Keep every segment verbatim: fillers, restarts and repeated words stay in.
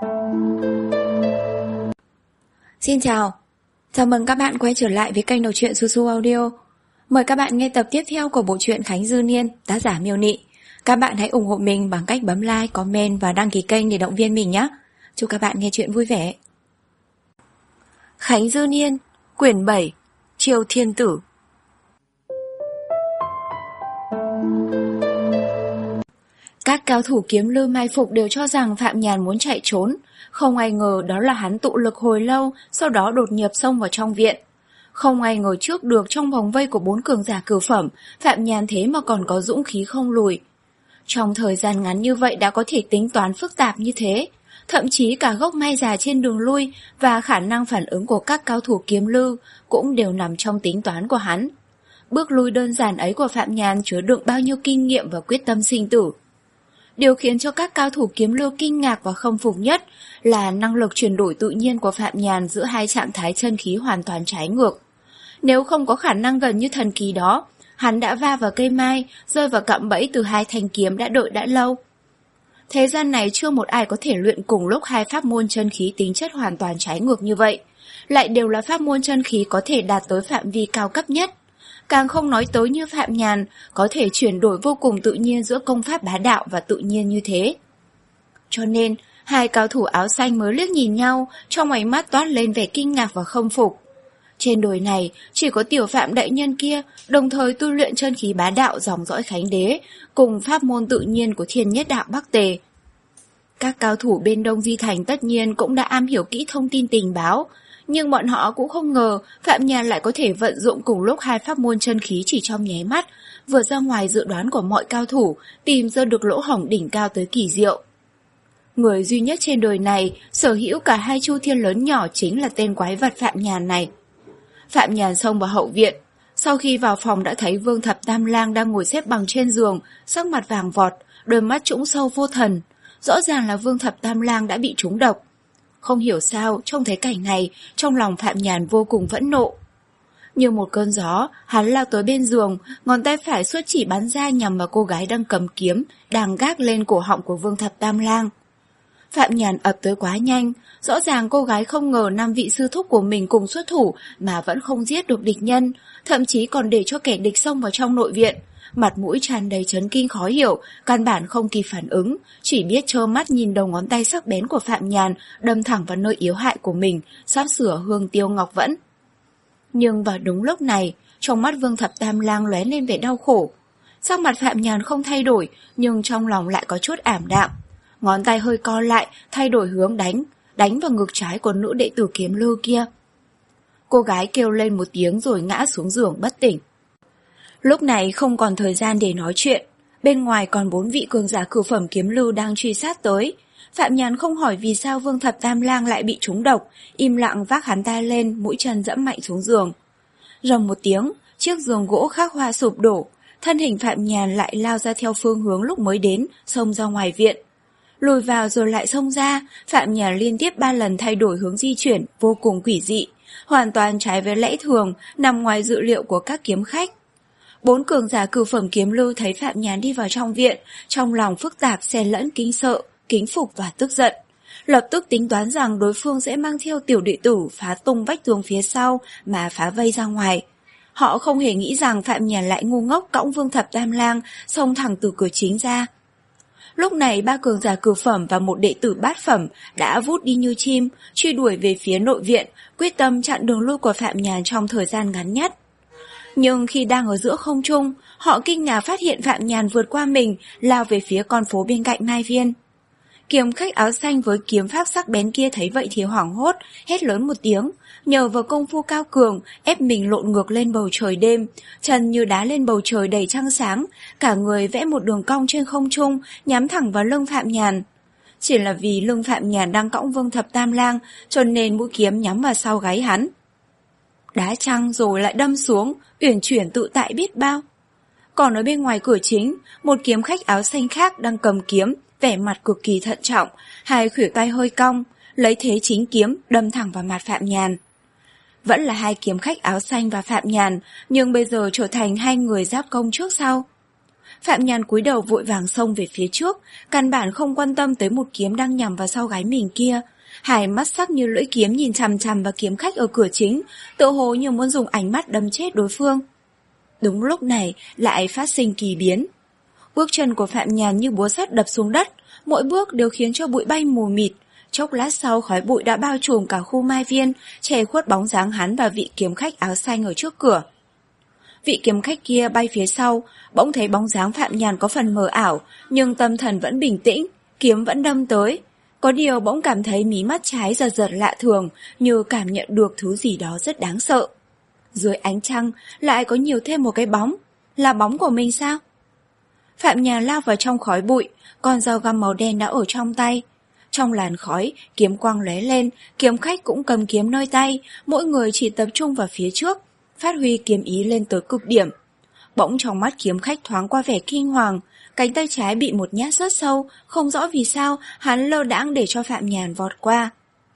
Xin chào, chào mừng các bạn quay trở lại với kênh đọc truyện Su Su Audio. Mời các bạn nghe tập tiếp theo của bộ truyện Khánh Dư Niên, tác giả Miêu Nị. Các bạn hãy ủng hộ mình bằng cách bấm like, comment và đăng ký kênh để động viên mình nhé. Chúc các bạn nghe truyện vui vẻ. Khánh Dư Niên, quyển bảy, Triều Thiên Tử. Các cao thủ kiếm lư mai phục đều cho rằng Phạm Nhàn muốn chạy trốn. Không ai ngờ đó là hắn tụ lực hồi lâu, sau đó đột nhập xông vào trong viện. Không ai ngờ trước được trong vòng vây của bốn cường giả cửu phẩm, Phạm Nhàn thế mà còn có dũng khí không lùi. Trong thời gian ngắn như vậy đã có thể tính toán phức tạp như thế. Thậm chí cả gốc mai già trên đường lui và khả năng phản ứng của các cao thủ kiếm lư cũng đều nằm trong tính toán của hắn. Bước lui đơn giản ấy của Phạm Nhàn chứa đựng bao nhiêu kinh nghiệm và quyết tâm sinh tử. Điều khiến cho các cao thủ kiếm lư kinh ngạc và khâm phục nhất là năng lực chuyển đổi tự nhiên của Phạm Nhàn giữa hai trạng thái chân khí hoàn toàn trái ngược. Nếu không có khả năng gần như thần kỳ đó, hắn đã va vào cây mai, rơi vào cạm bẫy từ hai thanh kiếm đã đợi đã lâu. Thế gian này chưa một ai có thể luyện cùng lúc hai pháp môn chân khí tính chất hoàn toàn trái ngược như vậy, lại đều là pháp môn chân khí có thể đạt tới phạm vi cao cấp nhất. Càng không nói tới như Phạm Nhàn có thể chuyển đổi vô cùng tự nhiên giữa công pháp bá đạo và tự nhiên như thế. Cho nên, hai cao thủ áo xanh mới liếc nhìn nhau, trong ánh mắt toát lên vẻ kinh ngạc và khâm phục. Trên đồi này, chỉ có tiểu Phạm đại nhân kia, đồng thời tu luyện chân khí bá đạo dòng dõi Khánh Đế, cùng pháp môn tự nhiên của Thiên Nhất Đạo Bắc Tề. Các cao thủ bên Đông Di Thành tất nhiên cũng đã am hiểu kỹ thông tin tình báo, nhưng bọn họ cũng không ngờ Phạm Nhàn lại có thể vận dụng cùng lúc hai pháp môn chân khí chỉ trong nháy mắt, vượt ra ngoài dự đoán của mọi cao thủ, tìm ra được lỗ hổng đỉnh cao tới kỳ diệu. Người duy nhất trên đời này sở hữu cả hai chu thiên lớn nhỏ chính là tên quái vật Phạm Nhàn này. Phạm Nhàn xông vào hậu viện, sau khi vào phòng đã thấy Vương Thập Tam Lang đang ngồi xếp bằng trên giường, sắc mặt vàng vọt, đôi mắt trũng sâu vô thần. Rõ ràng là Vương Thập Tam Lang đã bị trúng độc. Không hiểu sao, trông thấy cảnh này, trong lòng Phạm Nhàn vô cùng phẫn nộ. Như một cơn gió, hắn lao tới bên giường, ngón tay phải xuất chỉ bắn ra nhằm vào cô gái đang cầm kiếm, đang gác lên cổ họng của Vương Thập Tam Lang. Phạm Nhàn ập tới quá nhanh, rõ ràng cô gái không ngờ năm vị sư thúc của mình cùng xuất thủ mà vẫn không giết được địch nhân, thậm chí còn để cho kẻ địch xông vào trong nội viện. Mặt mũi tràn đầy chấn kinh khó hiểu, căn bản không kịp phản ứng, chỉ biết trơ mắt nhìn đầu ngón tay sắc bén của Phạm Nhàn đâm thẳng vào nơi yếu hại của mình, sắp sửa Hương Tiêu Ngọc Vẫn. Nhưng vào đúng lúc này, trong mắt Vương Thập Tam Lang lóe lên vẻ đau khổ. Sắc mặt Phạm Nhàn không thay đổi, nhưng trong lòng lại có chút ảm đạm. Ngón tay hơi co lại, thay đổi hướng đánh, đánh vào ngực trái của nữ đệ tử kiếm lư kia. Cô gái kêu lên một tiếng rồi ngã xuống giường bất tỉnh. Lúc này không còn thời gian để nói chuyện, bên ngoài còn bốn vị cường giả cửu phẩm kiếm lư đang truy sát tới. Phạm Nhàn không hỏi vì sao Vương Thập Tam Lang lại bị trúng độc, im lặng vác hắn ta lên, mũi chân dẫm mạnh xuống giường. Rầm một tiếng, chiếc giường gỗ khắc hoa sụp đổ, thân hình Phạm Nhàn lại lao ra theo phương hướng lúc mới đến, xông ra ngoài viện. Lùi vào rồi lại xông ra, Phạm Nhàn liên tiếp ba lần thay đổi hướng di chuyển, vô cùng quỷ dị, hoàn toàn trái với lẽ thường, nằm ngoài dự liệu của các kiếm khách. Bốn cường giả cửu phẩm kiếm lư thấy Phạm Nhàn đi vào trong viện, trong lòng phức tạp xen lẫn kính sợ, kính phục và tức giận. Lập tức tính toán rằng đối phương sẽ mang theo tiểu đệ tử phá tung vách tường phía sau mà phá vây ra ngoài. Họ không hề nghĩ rằng Phạm Nhàn lại ngu ngốc cõng Vương Thập Tam Lang xông thẳng từ cửa chính ra. Lúc này ba cường giả cửu phẩm và một đệ tử bát phẩm đã vút đi như chim, truy đuổi về phía nội viện, quyết tâm chặn đường lui của Phạm Nhàn trong thời gian ngắn nhất. Nhưng khi đang ở giữa không trung, họ kinh ngạc phát hiện Phạm Nhàn vượt qua mình, lao về phía con phố bên cạnh Mai Viên. Kiếm khách áo xanh với kiếm pháp sắc bén kia thấy vậy thì hoảng hốt, hét lớn một tiếng, nhờ vào công phu cao cường, ép mình lộn ngược lên bầu trời đêm, chân như đá lên bầu trời đầy trăng sáng, cả người vẽ một đường cong trên không trung, nhắm thẳng vào lưng Phạm Nhàn. Chỉ là vì lưng Phạm Nhàn đang cõng Vương Thập Tam Lang, cho nên mũi kiếm nhắm vào sau gáy hắn. Đá trăng rồi lại đâm xuống, uyển chuyển tự tại biết bao. Còn ở bên ngoài cửa chính, một kiếm khách áo xanh khác đang cầm kiếm, vẻ mặt cực kỳ thận trọng, hai khuỷu tay hơi cong, lấy thế chính kiếm đâm thẳng vào mặt Phạm Nhàn. Vẫn là hai kiếm khách áo xanh và Phạm Nhàn, nhưng bây giờ trở thành hai người giáp công trước sau. Phạm Nhàn cúi đầu vội vàng xông về phía trước, căn bản không quan tâm tới một kiếm đang nhằm vào sau gáy mình kia. Hai mắt sắc như lưỡi kiếm nhìn chằm chằm vào kiếm khách ở cửa chính, tựa hồ như muốn dùng ánh mắt đâm chết đối phương. Đúng lúc này lại phát sinh kỳ biến. Bước chân của Phạm Nhàn như búa sắt đập xuống đất, mỗi bước đều khiến cho bụi bay mù mịt. Chốc lát sau khói bụi đã bao trùm cả khu mai viên, che khuất bóng dáng hắn và vị kiếm khách áo xanh ở trước cửa. Vị kiếm khách kia bay phía sau, bỗng thấy bóng dáng Phạm Nhàn có phần mờ ảo, nhưng tâm thần vẫn bình tĩnh, kiếm vẫn đâm tới. Có điều bỗng cảm thấy mí mắt trái giật giật lạ thường, như cảm nhận được thứ gì đó rất đáng sợ. Dưới ánh trăng lại có nhiều thêm một cái bóng. Là bóng của mình sao? Phạm Nhàn lao vào trong khói bụi, con dao găm màu đen đã ở trong tay. Trong làn khói, kiếm quang lóe lên, kiếm khách cũng cầm kiếm nơi tay, mỗi người chỉ tập trung vào phía trước, phát huy kiếm ý lên tới cực điểm. Bỗng trong mắt kiếm khách thoáng qua vẻ kinh hoàng, cánh tay trái bị một nhát rất sâu, không rõ vì sao hắn lơ đãng để cho Phạm Nhàn vọt qua.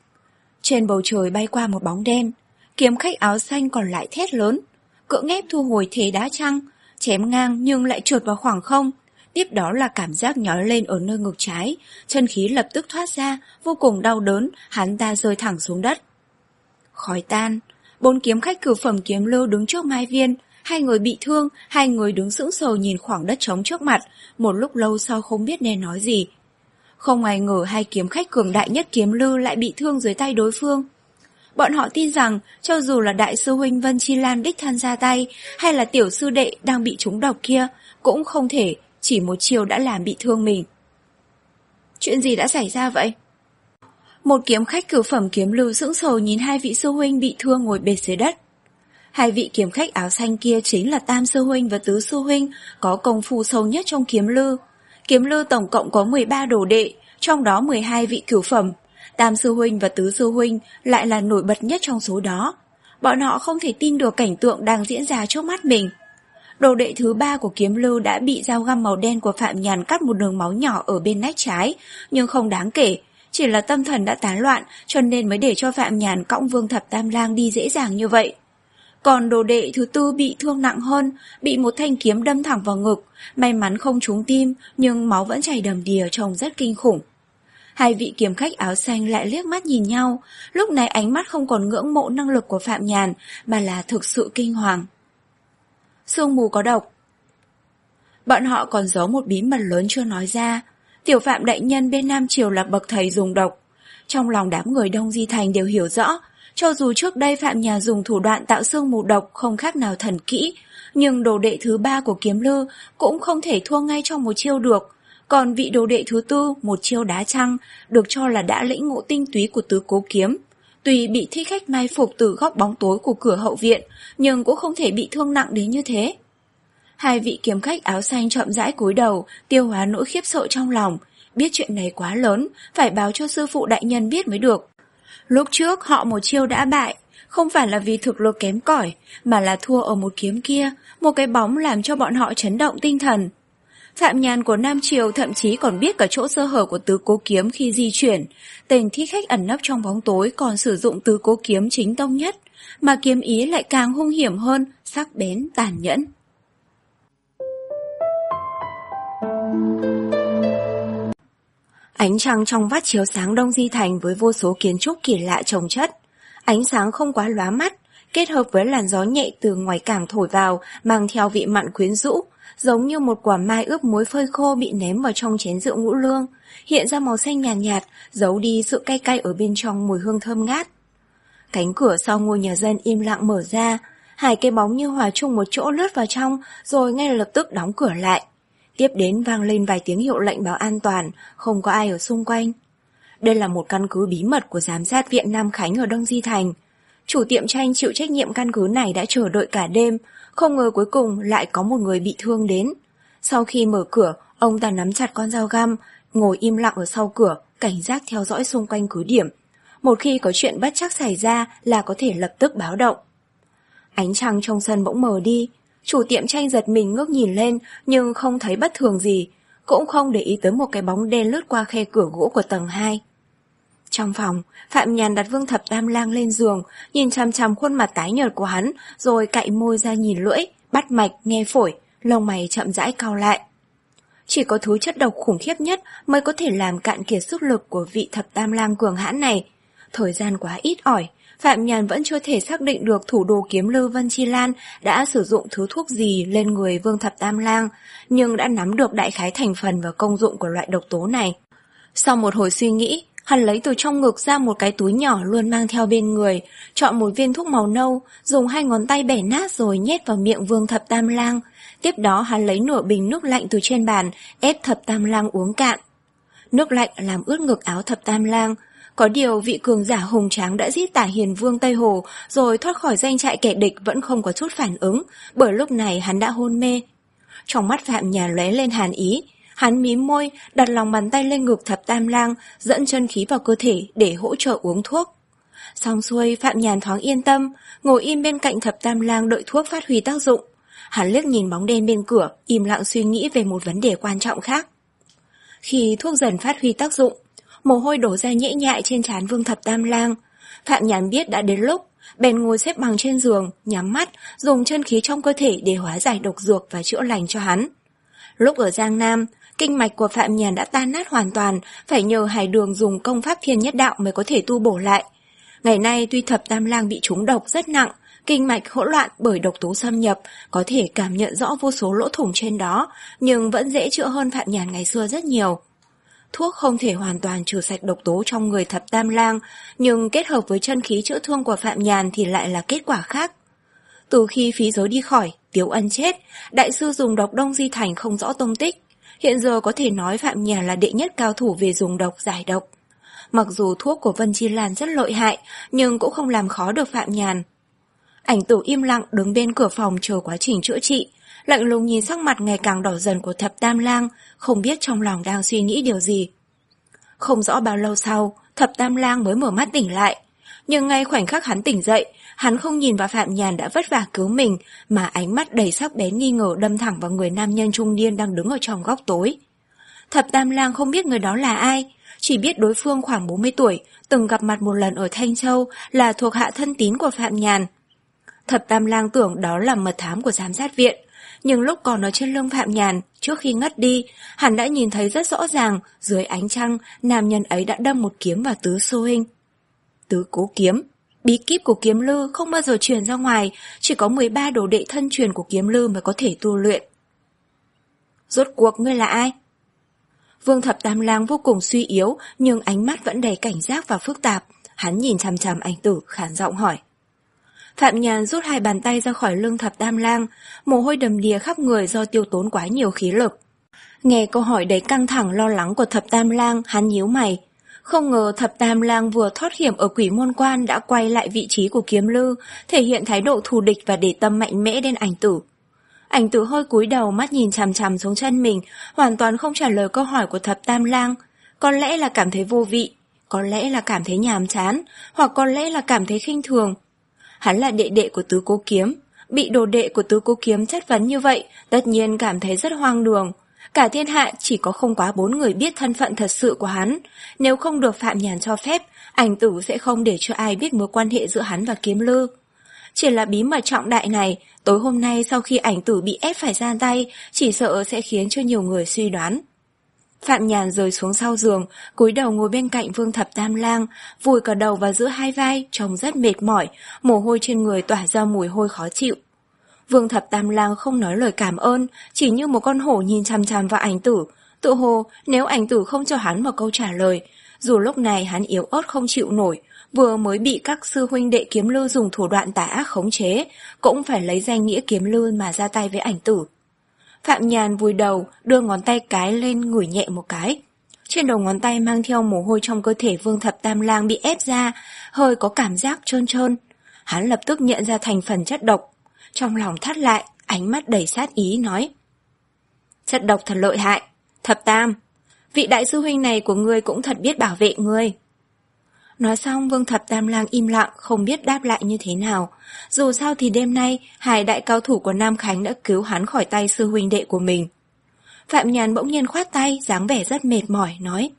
Trên bầu trời bay qua một bóng đen, kiếm khách áo xanh còn lại thét lớn, cưỡng ép thu hồi thế đá trăng, chém ngang nhưng lại trượt vào khoảng không. Tiếp đó là cảm giác nhói lên ở nơi ngực trái, chân khí lập tức thoát ra, vô cùng đau đớn, hắn ta rơi thẳng xuống đất. Khói tan, bốn kiếm khách cửu phẩm kiếm lưu đứng trước mai viên, hai người bị thương, hai người đứng sững sờ nhìn khoảng đất trống trước mặt, một lúc lâu sau không biết nên nói gì. Không ai ngờ hai kiếm khách cường đại nhất kiếm lưu lại bị thương dưới tay đối phương. Bọn họ tin rằng cho dù là đại sư huynh Vân Chi Lan đích thân ra tay, hay là tiểu sư đệ đang bị trúng độc kia, cũng không thể chỉ một chiều đã làm bị thương mình. Chuyện gì đã xảy ra vậy? Một kiếm khách cửu phẩm kiếm lưu sững sờ nhìn hai vị sư huynh bị thương ngồi bệt dưới đất. Hai vị kiếm khách áo xanh kia chính là Tam sư huynh và Tứ sư huynh, có công phu sâu nhất trong kiếm lưu. Kiếm lưu tổng cộng có mười ba đồ đệ, trong đó mười hai vị cửu phẩm. Tam sư huynh và Tứ sư huynh lại là nổi bật nhất trong số đó. Bọn họ không thể tin được cảnh tượng đang diễn ra trước mắt mình. Đồ đệ thứ ba của kiếm lưu đã bị dao găm màu đen của Phạm Nhàn cắt một đường máu nhỏ ở bên nách trái, nhưng không đáng kể, chỉ là tâm thần đã tán loạn cho nên mới để cho Phạm Nhàn cõng Vương Thập Tam Lang đi dễ dàng như vậy. Còn đồ đệ thứ tư bị thương nặng hơn, bị một thanh kiếm đâm thẳng vào ngực, may mắn không trúng tim nhưng máu vẫn chảy đầm đìa trông rất kinh khủng. Hai vị kiếm khách áo xanh lại liếc mắt nhìn nhau, lúc này ánh mắt không còn ngưỡng mộ năng lực của Phạm Nhàn mà là thực sự kinh hoàng. Sương mù có độc. Bọn họ còn giấu một bí mật lớn chưa nói ra. Tiểu Phạm đại nhân bên Nam Triều là bậc thầy dùng độc. Trong lòng đám người Đông Di Thành đều hiểu rõ, cho dù trước đây Phạm Nhàn dùng thủ đoạn tạo sương mù độc không khác nào thần kỹ, nhưng đồ đệ thứ ba của kiếm lư cũng không thể thua ngay trong một chiêu được. Còn vị đồ đệ thứ tư, một chiêu đá trăng, được cho là đã lĩnh ngộ tinh túy của tứ cố kiếm. Tuy bị thích khách mai phục từ góc bóng tối của cửa hậu viện, nhưng cũng không thể bị thương nặng đến như thế. Hai vị kiếm khách áo xanh chậm rãi cúi đầu, tiêu hóa nỗi khiếp sợ trong lòng. Biết chuyện này quá lớn, phải báo cho sư phụ đại nhân biết mới được. Lúc trước họ một chiêu đã bại, không phải là vì thực lực kém cỏi, mà là thua ở một kiếm kia, một cái bóng làm cho bọn họ chấn động tinh thần. Phạm Nhàn của Nam Triều thậm chí còn biết cả chỗ sơ hở của tứ cố kiếm khi di chuyển. Tên thích khách ẩn nấp trong bóng tối còn sử dụng tứ cố kiếm chính tông nhất, mà kiếm ý lại càng hung hiểm hơn, sắc bén, tàn nhẫn. Ánh trăng trong vắt chiếu sáng Đông Di Thành với vô số kiến trúc kỳ lạ chồng chất. Ánh sáng không quá lóa mắt, kết hợp với làn gió nhẹ từ ngoài cảng thổi vào, mang theo vị mặn quyến rũ, giống như một quả mai ướp muối phơi khô bị ném vào trong chén rượu ngũ lương, hiện ra màu xanh nhàn nhạt, nhạt, giấu đi sự cay cay ở bên trong mùi hương thơm ngát. Cánh cửa sau ngôi nhà dân im lặng mở ra, hai cái bóng như hòa chung một chỗ lướt vào trong, rồi ngay lập tức đóng cửa lại. Tiếp đến vang lên vài tiếng hiệu lệnh báo an toàn, không có ai ở xung quanh. Đây là một căn cứ bí mật của giám sát viện Nam Khánh ở Đông Di Thành. Chủ tiệm tranh chịu trách nhiệm căn cứ này đã chờ đợi cả đêm, không ngờ cuối cùng lại có một người bị thương đến. Sau khi mở cửa, ông ta nắm chặt con dao găm, ngồi im lặng ở sau cửa, cảnh giác theo dõi xung quanh cứ điểm. Một khi có chuyện bất trắc xảy ra là có thể lập tức báo động. Ánh trăng trong sân bỗng mờ đi, chủ tiệm tranh giật mình ngước nhìn lên nhưng không thấy bất thường gì, cũng không để ý tới một cái bóng đen lướt qua khe cửa gỗ của tầng hai. Trong phòng, Phạm Nhàn đặt Vương Thập Tam Lang lên giường, nhìn chằm chằm khuôn mặt tái nhợt của hắn, rồi cạy môi ra nhìn lưỡi, bắt mạch, nghe phổi, lông mày chậm rãi cau lại. Chỉ có thứ chất độc khủng khiếp nhất mới có thể làm cạn kiệt sức lực của vị thập tam lang cường hãn này. Thời gian quá ít ỏi, Phạm Nhàn vẫn chưa thể xác định được thủ đồ kiếm lư Vân Chi Lan đã sử dụng thứ thuốc gì lên người Vương Thập Tam Lang, nhưng đã nắm được đại khái thành phần và công dụng của loại độc tố này. Sau một hồi suy nghĩ, hắn lấy từ trong ngực ra một cái túi nhỏ luôn mang theo bên người, chọn một viên thuốc màu nâu, dùng hai ngón tay bẻ nát rồi nhét vào miệng Vương Thập Tam Lang. Tiếp đó hắn lấy nửa bình nước lạnh từ trên bàn, ép Thập Tam Lang uống cạn. Nước lạnh làm ướt ngực áo Thập Tam Lang. Có điều vị cường giả hùng tráng đã giết Tả Hiền Vương Tây Hồ rồi thoát khỏi danh trại kẻ địch vẫn không có chút phản ứng, bởi lúc này hắn đã hôn mê. Trong mắt Phạm Nhàn lóe lên hàn ý, hắn mím môi, đặt lòng bàn tay lên ngực Thập Tam Lang, dẫn chân khí vào cơ thể để hỗ trợ uống thuốc. Xong xuôi, Phạm Nhàn thoáng yên tâm, ngồi im bên cạnh Thập Tam Lang đợi thuốc phát huy tác dụng. Hắn liếc nhìn bóng đen bên cửa, im lặng suy nghĩ về một vấn đề quan trọng khác. Khi thuốc dần phát huy tác dụng, mồ hôi đổ ra nhễ nhại trên trán Vương Thập Tam Lang. Phạm Nhàn biết đã đến lúc, bèn ngồi xếp bằng trên giường, nhắm mắt, dùng chân khí trong cơ thể để hóa giải độc dược và chữa lành cho hắn. Lúc ở Giang Nam, kinh mạch của Phạm Nhàn đã tan nát hoàn toàn, phải nhờ Hải Đường dùng công pháp Thiên Nhất Đạo mới có thể tu bổ lại. Ngày nay tuy Thập Tam Lang bị trúng độc rất nặng, kinh mạch hỗn loạn bởi độc tố xâm nhập, có thể cảm nhận rõ vô số lỗ thủng trên đó, nhưng vẫn dễ chữa hơn Phạm Nhàn ngày xưa rất nhiều. Thuốc không thể hoàn toàn trừ sạch độc tố trong người Thập Tam Lang, nhưng kết hợp với chân khí chữa thương của Phạm Nhàn thì lại là kết quả khác. Từ khi phí giới đi khỏi, Tiếu Ân chết, đại sư dùng độc Đông Di Thành không rõ tung tích. Hiện giờ có thể nói Phạm Nhàn là đệ nhất cao thủ về dùng độc giải độc. Mặc dù thuốc của Vân Chi Lan rất lợi hại, nhưng cũng không làm khó được Phạm Nhàn. Ảnh Tử im lặng đứng bên cửa phòng chờ quá trình chữa trị, lạnh lùng nhìn sắc mặt ngày càng đỏ dần của Thập Tam Lang, không biết trong lòng đang suy nghĩ điều gì. Không rõ bao lâu sau, Thập Tam Lang mới mở mắt tỉnh lại. Nhưng ngay khoảnh khắc hắn tỉnh dậy, hắn không nhìn vào Phạm Nhàn đã vất vả cứu mình, mà ánh mắt đầy sắc bén nghi ngờ đâm thẳng vào người nam nhân trung niên đang đứng ở trong góc tối. Thập Tam Lang không biết người đó là ai, chỉ biết đối phương khoảng bốn mươi tuổi, từng gặp mặt một lần ở Thanh Châu, là thuộc hạ thân tín của Phạm Nhàn. Thập Tam Lang tưởng đó là mật thám của giám sát viện, nhưng lúc còn ở trên lưng Phạm Nhàn, trước khi ngất đi, hắn đã nhìn thấy rất rõ ràng, dưới ánh trăng, nam nhân ấy đã đâm một kiếm vào Tứ Xô Hình. Tứ Cố Kiếm, bí kíp của Kiếm Lư không bao giờ truyền ra ngoài, chỉ có mười ba đồ đệ thân truyền của Kiếm Lư mới có thể tu luyện. Rốt cuộc ngươi là ai? Vương Thập Tam Lang vô cùng suy yếu, nhưng ánh mắt vẫn đầy cảnh giác và phức tạp. Hắn nhìn chằm chằm Ảnh Tử, khản giọng hỏi. Phạm Nhàn rút hai bàn tay ra khỏi lưng Thập Tam Lang, mồ hôi đầm đìa khắp người do tiêu tốn quá nhiều khí lực. Nghe câu hỏi đầy căng thẳng lo lắng của Thập Tam Lang, hắn nhíu mày. Không ngờ Thập Tam Lang vừa thoát hiểm ở Quỷ Môn Quan đã quay lại vị trí của Kiếm Lư, thể hiện thái độ thù địch và để tâm mạnh mẽ đến Ảnh Tử. Ảnh Tử hơi cúi đầu, mắt nhìn chằm chằm xuống chân mình, hoàn toàn không trả lời câu hỏi của Thập Tam Lang. Có lẽ là cảm thấy vô vị, có lẽ là cảm thấy nhàm chán, hoặc có lẽ là cảm thấy khinh thường. Hắn là đệ đệ của Tứ Cố Kiếm, bị đồ đệ của Tứ Cố Kiếm chất vấn như vậy, tất nhiên cảm thấy rất hoang đường. Cả thiên hạ chỉ có không quá bốn người biết thân phận thật sự của hắn. Nếu không được Phạm Nhàn cho phép, Ảnh Tử sẽ không để cho ai biết mối quan hệ giữa hắn và Kiếm Lư. Chỉ là bí mật trọng đại này, tối hôm nay sau khi Ảnh Tử bị ép phải ra tay, chỉ sợ sẽ khiến cho nhiều người suy đoán. Phạm Nhàn rơi xuống sau giường, cúi đầu ngồi bên cạnh Vương Thập Tam Lang, vùi cả đầu vào giữa hai vai, trông rất mệt mỏi, mồ hôi trên người tỏa ra mùi hôi khó chịu. Vương Thập Tam Lang không nói lời cảm ơn, chỉ như một con hổ nhìn chằm chằm vào Ảnh Tử, tự hồ nếu Ảnh Tử không cho hắn một câu trả lời, dù lúc này hắn yếu ớt không chịu nổi, vừa mới bị các sư huynh đệ Kiếm Lư dùng thủ đoạn tà ác khống chế, cũng phải lấy danh nghĩa Kiếm Lư mà ra tay với Ảnh Tử. Phạm Nhàn vùi đầu, đưa ngón tay cái lên ngửi nhẹ một cái. Trên đầu ngón tay mang theo mồ hôi trong cơ thể Vương Thập Tam Lang bị ép ra, hơi có cảm giác trơn trơn. Hắn lập tức nhận ra thành phần chất độc. Trong lòng thắt lại, ánh mắt đầy sát ý nói. Chất độc thật lợi hại. Thập Tam, vị đại sư huynh này của ngươi cũng thật biết bảo vệ ngươi. Nói xong Vương Thập Tam Lang im lặng, không biết đáp lại như thế nào. Dù sao thì đêm nay, hai đại cao thủ của Nam Khánh đã cứu hắn khỏi tay sư huynh đệ của mình. Phạm Nhàn bỗng nhiên khoát tay, dáng vẻ rất mệt mỏi, nói.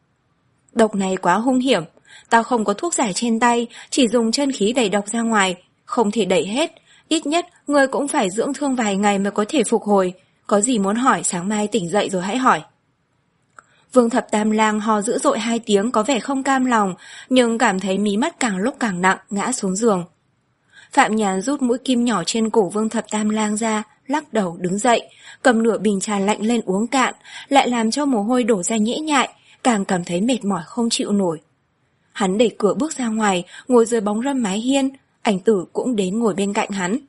Độc này quá hung hiểm, tao không có thuốc giải trên tay, chỉ dùng chân khí đẩy độc ra ngoài, không thể đẩy hết. Ít nhất, ngươi cũng phải dưỡng thương vài ngày mới có thể phục hồi. có gì muốn hỏi sáng mai tỉnh dậy rồi hãy hỏi. Vương Thập Tam Lang ho dữ dội hai tiếng có vẻ không cam lòng, nhưng cảm thấy mí mắt càng lúc càng nặng, ngã xuống giường. Phạm Nhàn rút mũi kim nhỏ trên cổ Vương Thập Tam Lang ra, lắc đầu đứng dậy, cầm nửa bình trà lạnh lên uống cạn, lại làm cho mồ hôi đổ ra nhễ nhại, càng cảm thấy mệt mỏi không chịu nổi. Hắn đẩy cửa bước ra ngoài, ngồi dưới bóng râm mái hiên, Ảnh Tử cũng đến ngồi bên cạnh hắn.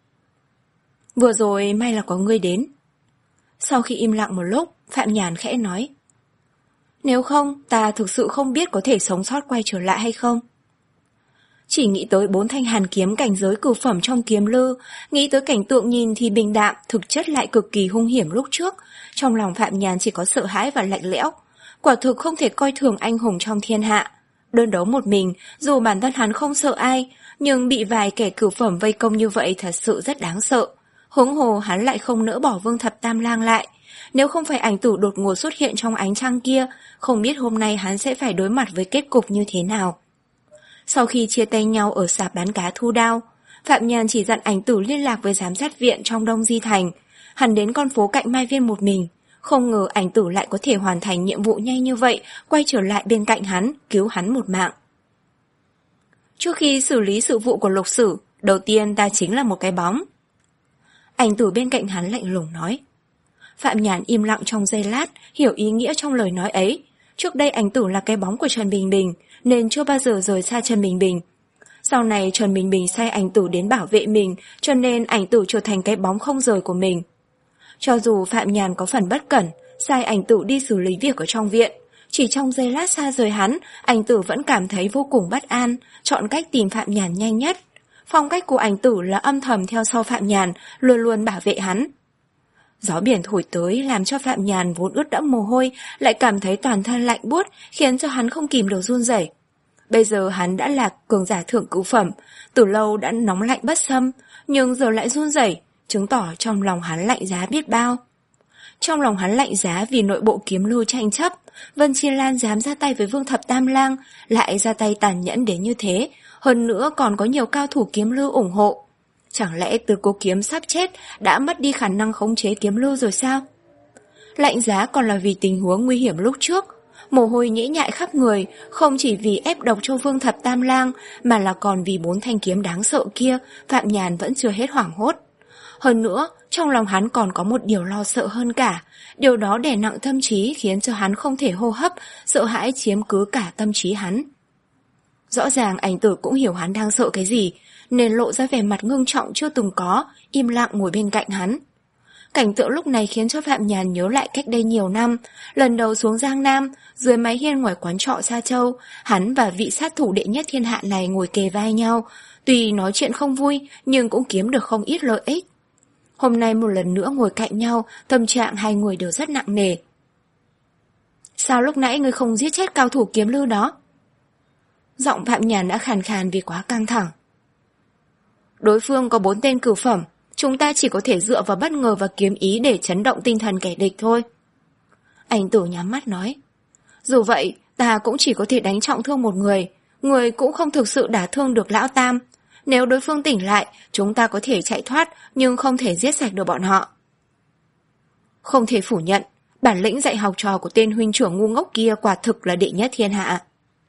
Vừa rồi may là có ngươi đến. Sau khi im lặng một lúc, Phạm Nhàn khẽ nói: Nếu không, ta thực sự không biết có thể sống sót quay trở lại hay không. Chỉ nghĩ tới bốn thanh hàn kiếm cảnh giới cửu phẩm trong kiếm lư, nghĩ tới cảnh tượng nhìn thì bình đạm, thực chất lại cực kỳ hung hiểm lúc trước, trong lòng Phạm Nhàn chỉ có sợ hãi và lạnh lẽo. Quả thực không thể coi thường anh hùng trong thiên hạ. Đơn đấu một mình, dù bản thân hắn không sợ ai, nhưng bị vài kẻ cửu phẩm vây công như vậy thật sự rất đáng sợ. Huống hồ hắn lại không nỡ bỏ Vương Thập Tam Lang lại. Nếu không phải Ảnh Tử đột ngột xuất hiện trong ánh trăng kia, không biết hôm nay hắn sẽ phải đối mặt với kết cục như thế nào. Sau khi chia tay nhau ở sạp bán cá Thu Đao, Phạm Nhàn chỉ dặn Ảnh Tử liên lạc với giám sát viện trong Đông Di Thành. Hắn đến con phố cạnh Mai Viên một mình, không ngờ Ảnh Tử lại có thể hoàn thành nhiệm vụ nhanh như vậy, quay trở lại bên cạnh hắn, cứu hắn một mạng. Trước khi xử lý sự vụ của Lục Sử, đầu tiên ta chính là một cái bóng. Ảnh Tử bên cạnh hắn lạnh lùng nói. Phạm Nhàn im lặng trong giây lát, hiểu ý nghĩa trong lời nói ấy. Trước đây Ảnh Tử là cái bóng của Trần Bình Bình, nên chưa bao giờ rời xa Trần Bình Bình. Sau này Trần Bình Bình sai Ảnh Tử đến bảo vệ mình, cho nên Ảnh Tử trở thành cái bóng không rời của mình. Cho dù Phạm Nhàn có phần bất cẩn, sai Ảnh Tử đi xử lý việc ở trong viện, chỉ trong giây lát xa rời hắn, Ảnh Tử vẫn cảm thấy vô cùng bất an, chọn cách tìm Phạm Nhàn nhanh nhất. Phong cách của Ảnh Tử là âm thầm theo sau Phạm Nhàn, luôn luôn bảo vệ hắn. Gió biển thổi tới làm cho Phạm Nhàn vốn ướt đẫm mồ hôi lại cảm thấy toàn thân lạnh buốt, khiến cho hắn không kìm được run rẩy. Bây giờ hắn đã là cường giả thượng cửu phẩm, từ lâu đã nóng lạnh bất xâm, nhưng giờ lại run rẩy, chứng tỏ trong lòng hắn lạnh giá biết bao. Trong lòng hắn lạnh giá vì nội bộ kiếm lưu tranh chấp, Vân Chi Lan dám ra tay với Vương Thập Tam Lang, lại ra tay tàn nhẫn đến như thế, hơn nữa còn có nhiều cao thủ kiếm lưu ủng hộ. Chẳng lẽ Tứ Cố Kiếm sắp chết đã mất đi khả năng khống chế kiếm lưu rồi sao? Lạnh giá còn là vì tình huống nguy hiểm lúc trước. Mồ hôi nhễ nhại khắp người, không chỉ vì ép độc cho Vương Thập Tam Lang, mà là còn vì bốn thanh kiếm đáng sợ kia, Phạm Nhàn vẫn chưa hết hoảng hốt. Hơn nữa, trong lòng hắn còn có một điều lo sợ hơn cả. Điều đó đè nặng tâm trí khiến cho hắn không thể hô hấp, sợ hãi chiếm cứ cả tâm trí hắn. Rõ ràng Ảnh Tử cũng hiểu hắn đang sợ cái gì, nên lộ ra vẻ mặt ngưng trọng chưa từng có, im lặng ngồi bên cạnh hắn. Cảnh tượng lúc này khiến cho Phạm Nhàn nhớ lại cách đây nhiều năm, lần đầu xuống Giang Nam, dưới mái hiên ngoài quán trọ Sa Châu, hắn và vị sát thủ đệ nhất thiên hạ này ngồi kề vai nhau, tuy nói chuyện không vui nhưng cũng kiếm được không ít lợi ích. Hôm nay một lần nữa ngồi cạnh nhau, tâm trạng hai người đều rất nặng nề. Sao lúc nãy ngươi không giết chết cao thủ kiếm lưu đó? Giọng Phạm Nhàn đã khàn khàn vì quá căng thẳng. Đối phương có bốn tên cửu phẩm, chúng ta chỉ có thể dựa vào bất ngờ và kiếm ý để chấn động tinh thần kẻ địch thôi. Ảnh Tử nhắm mắt nói. Dù vậy, ta cũng chỉ có thể đánh trọng thương một người, người cũng không thực sự đả thương được Lão Tam. Nếu đối phương tỉnh lại, chúng ta có thể chạy thoát, nhưng không thể giết sạch được bọn họ. Không thể phủ nhận, bản lĩnh dạy học trò của tên huynh trưởng ngu ngốc kia quả thực là đệ nhất thiên hạ.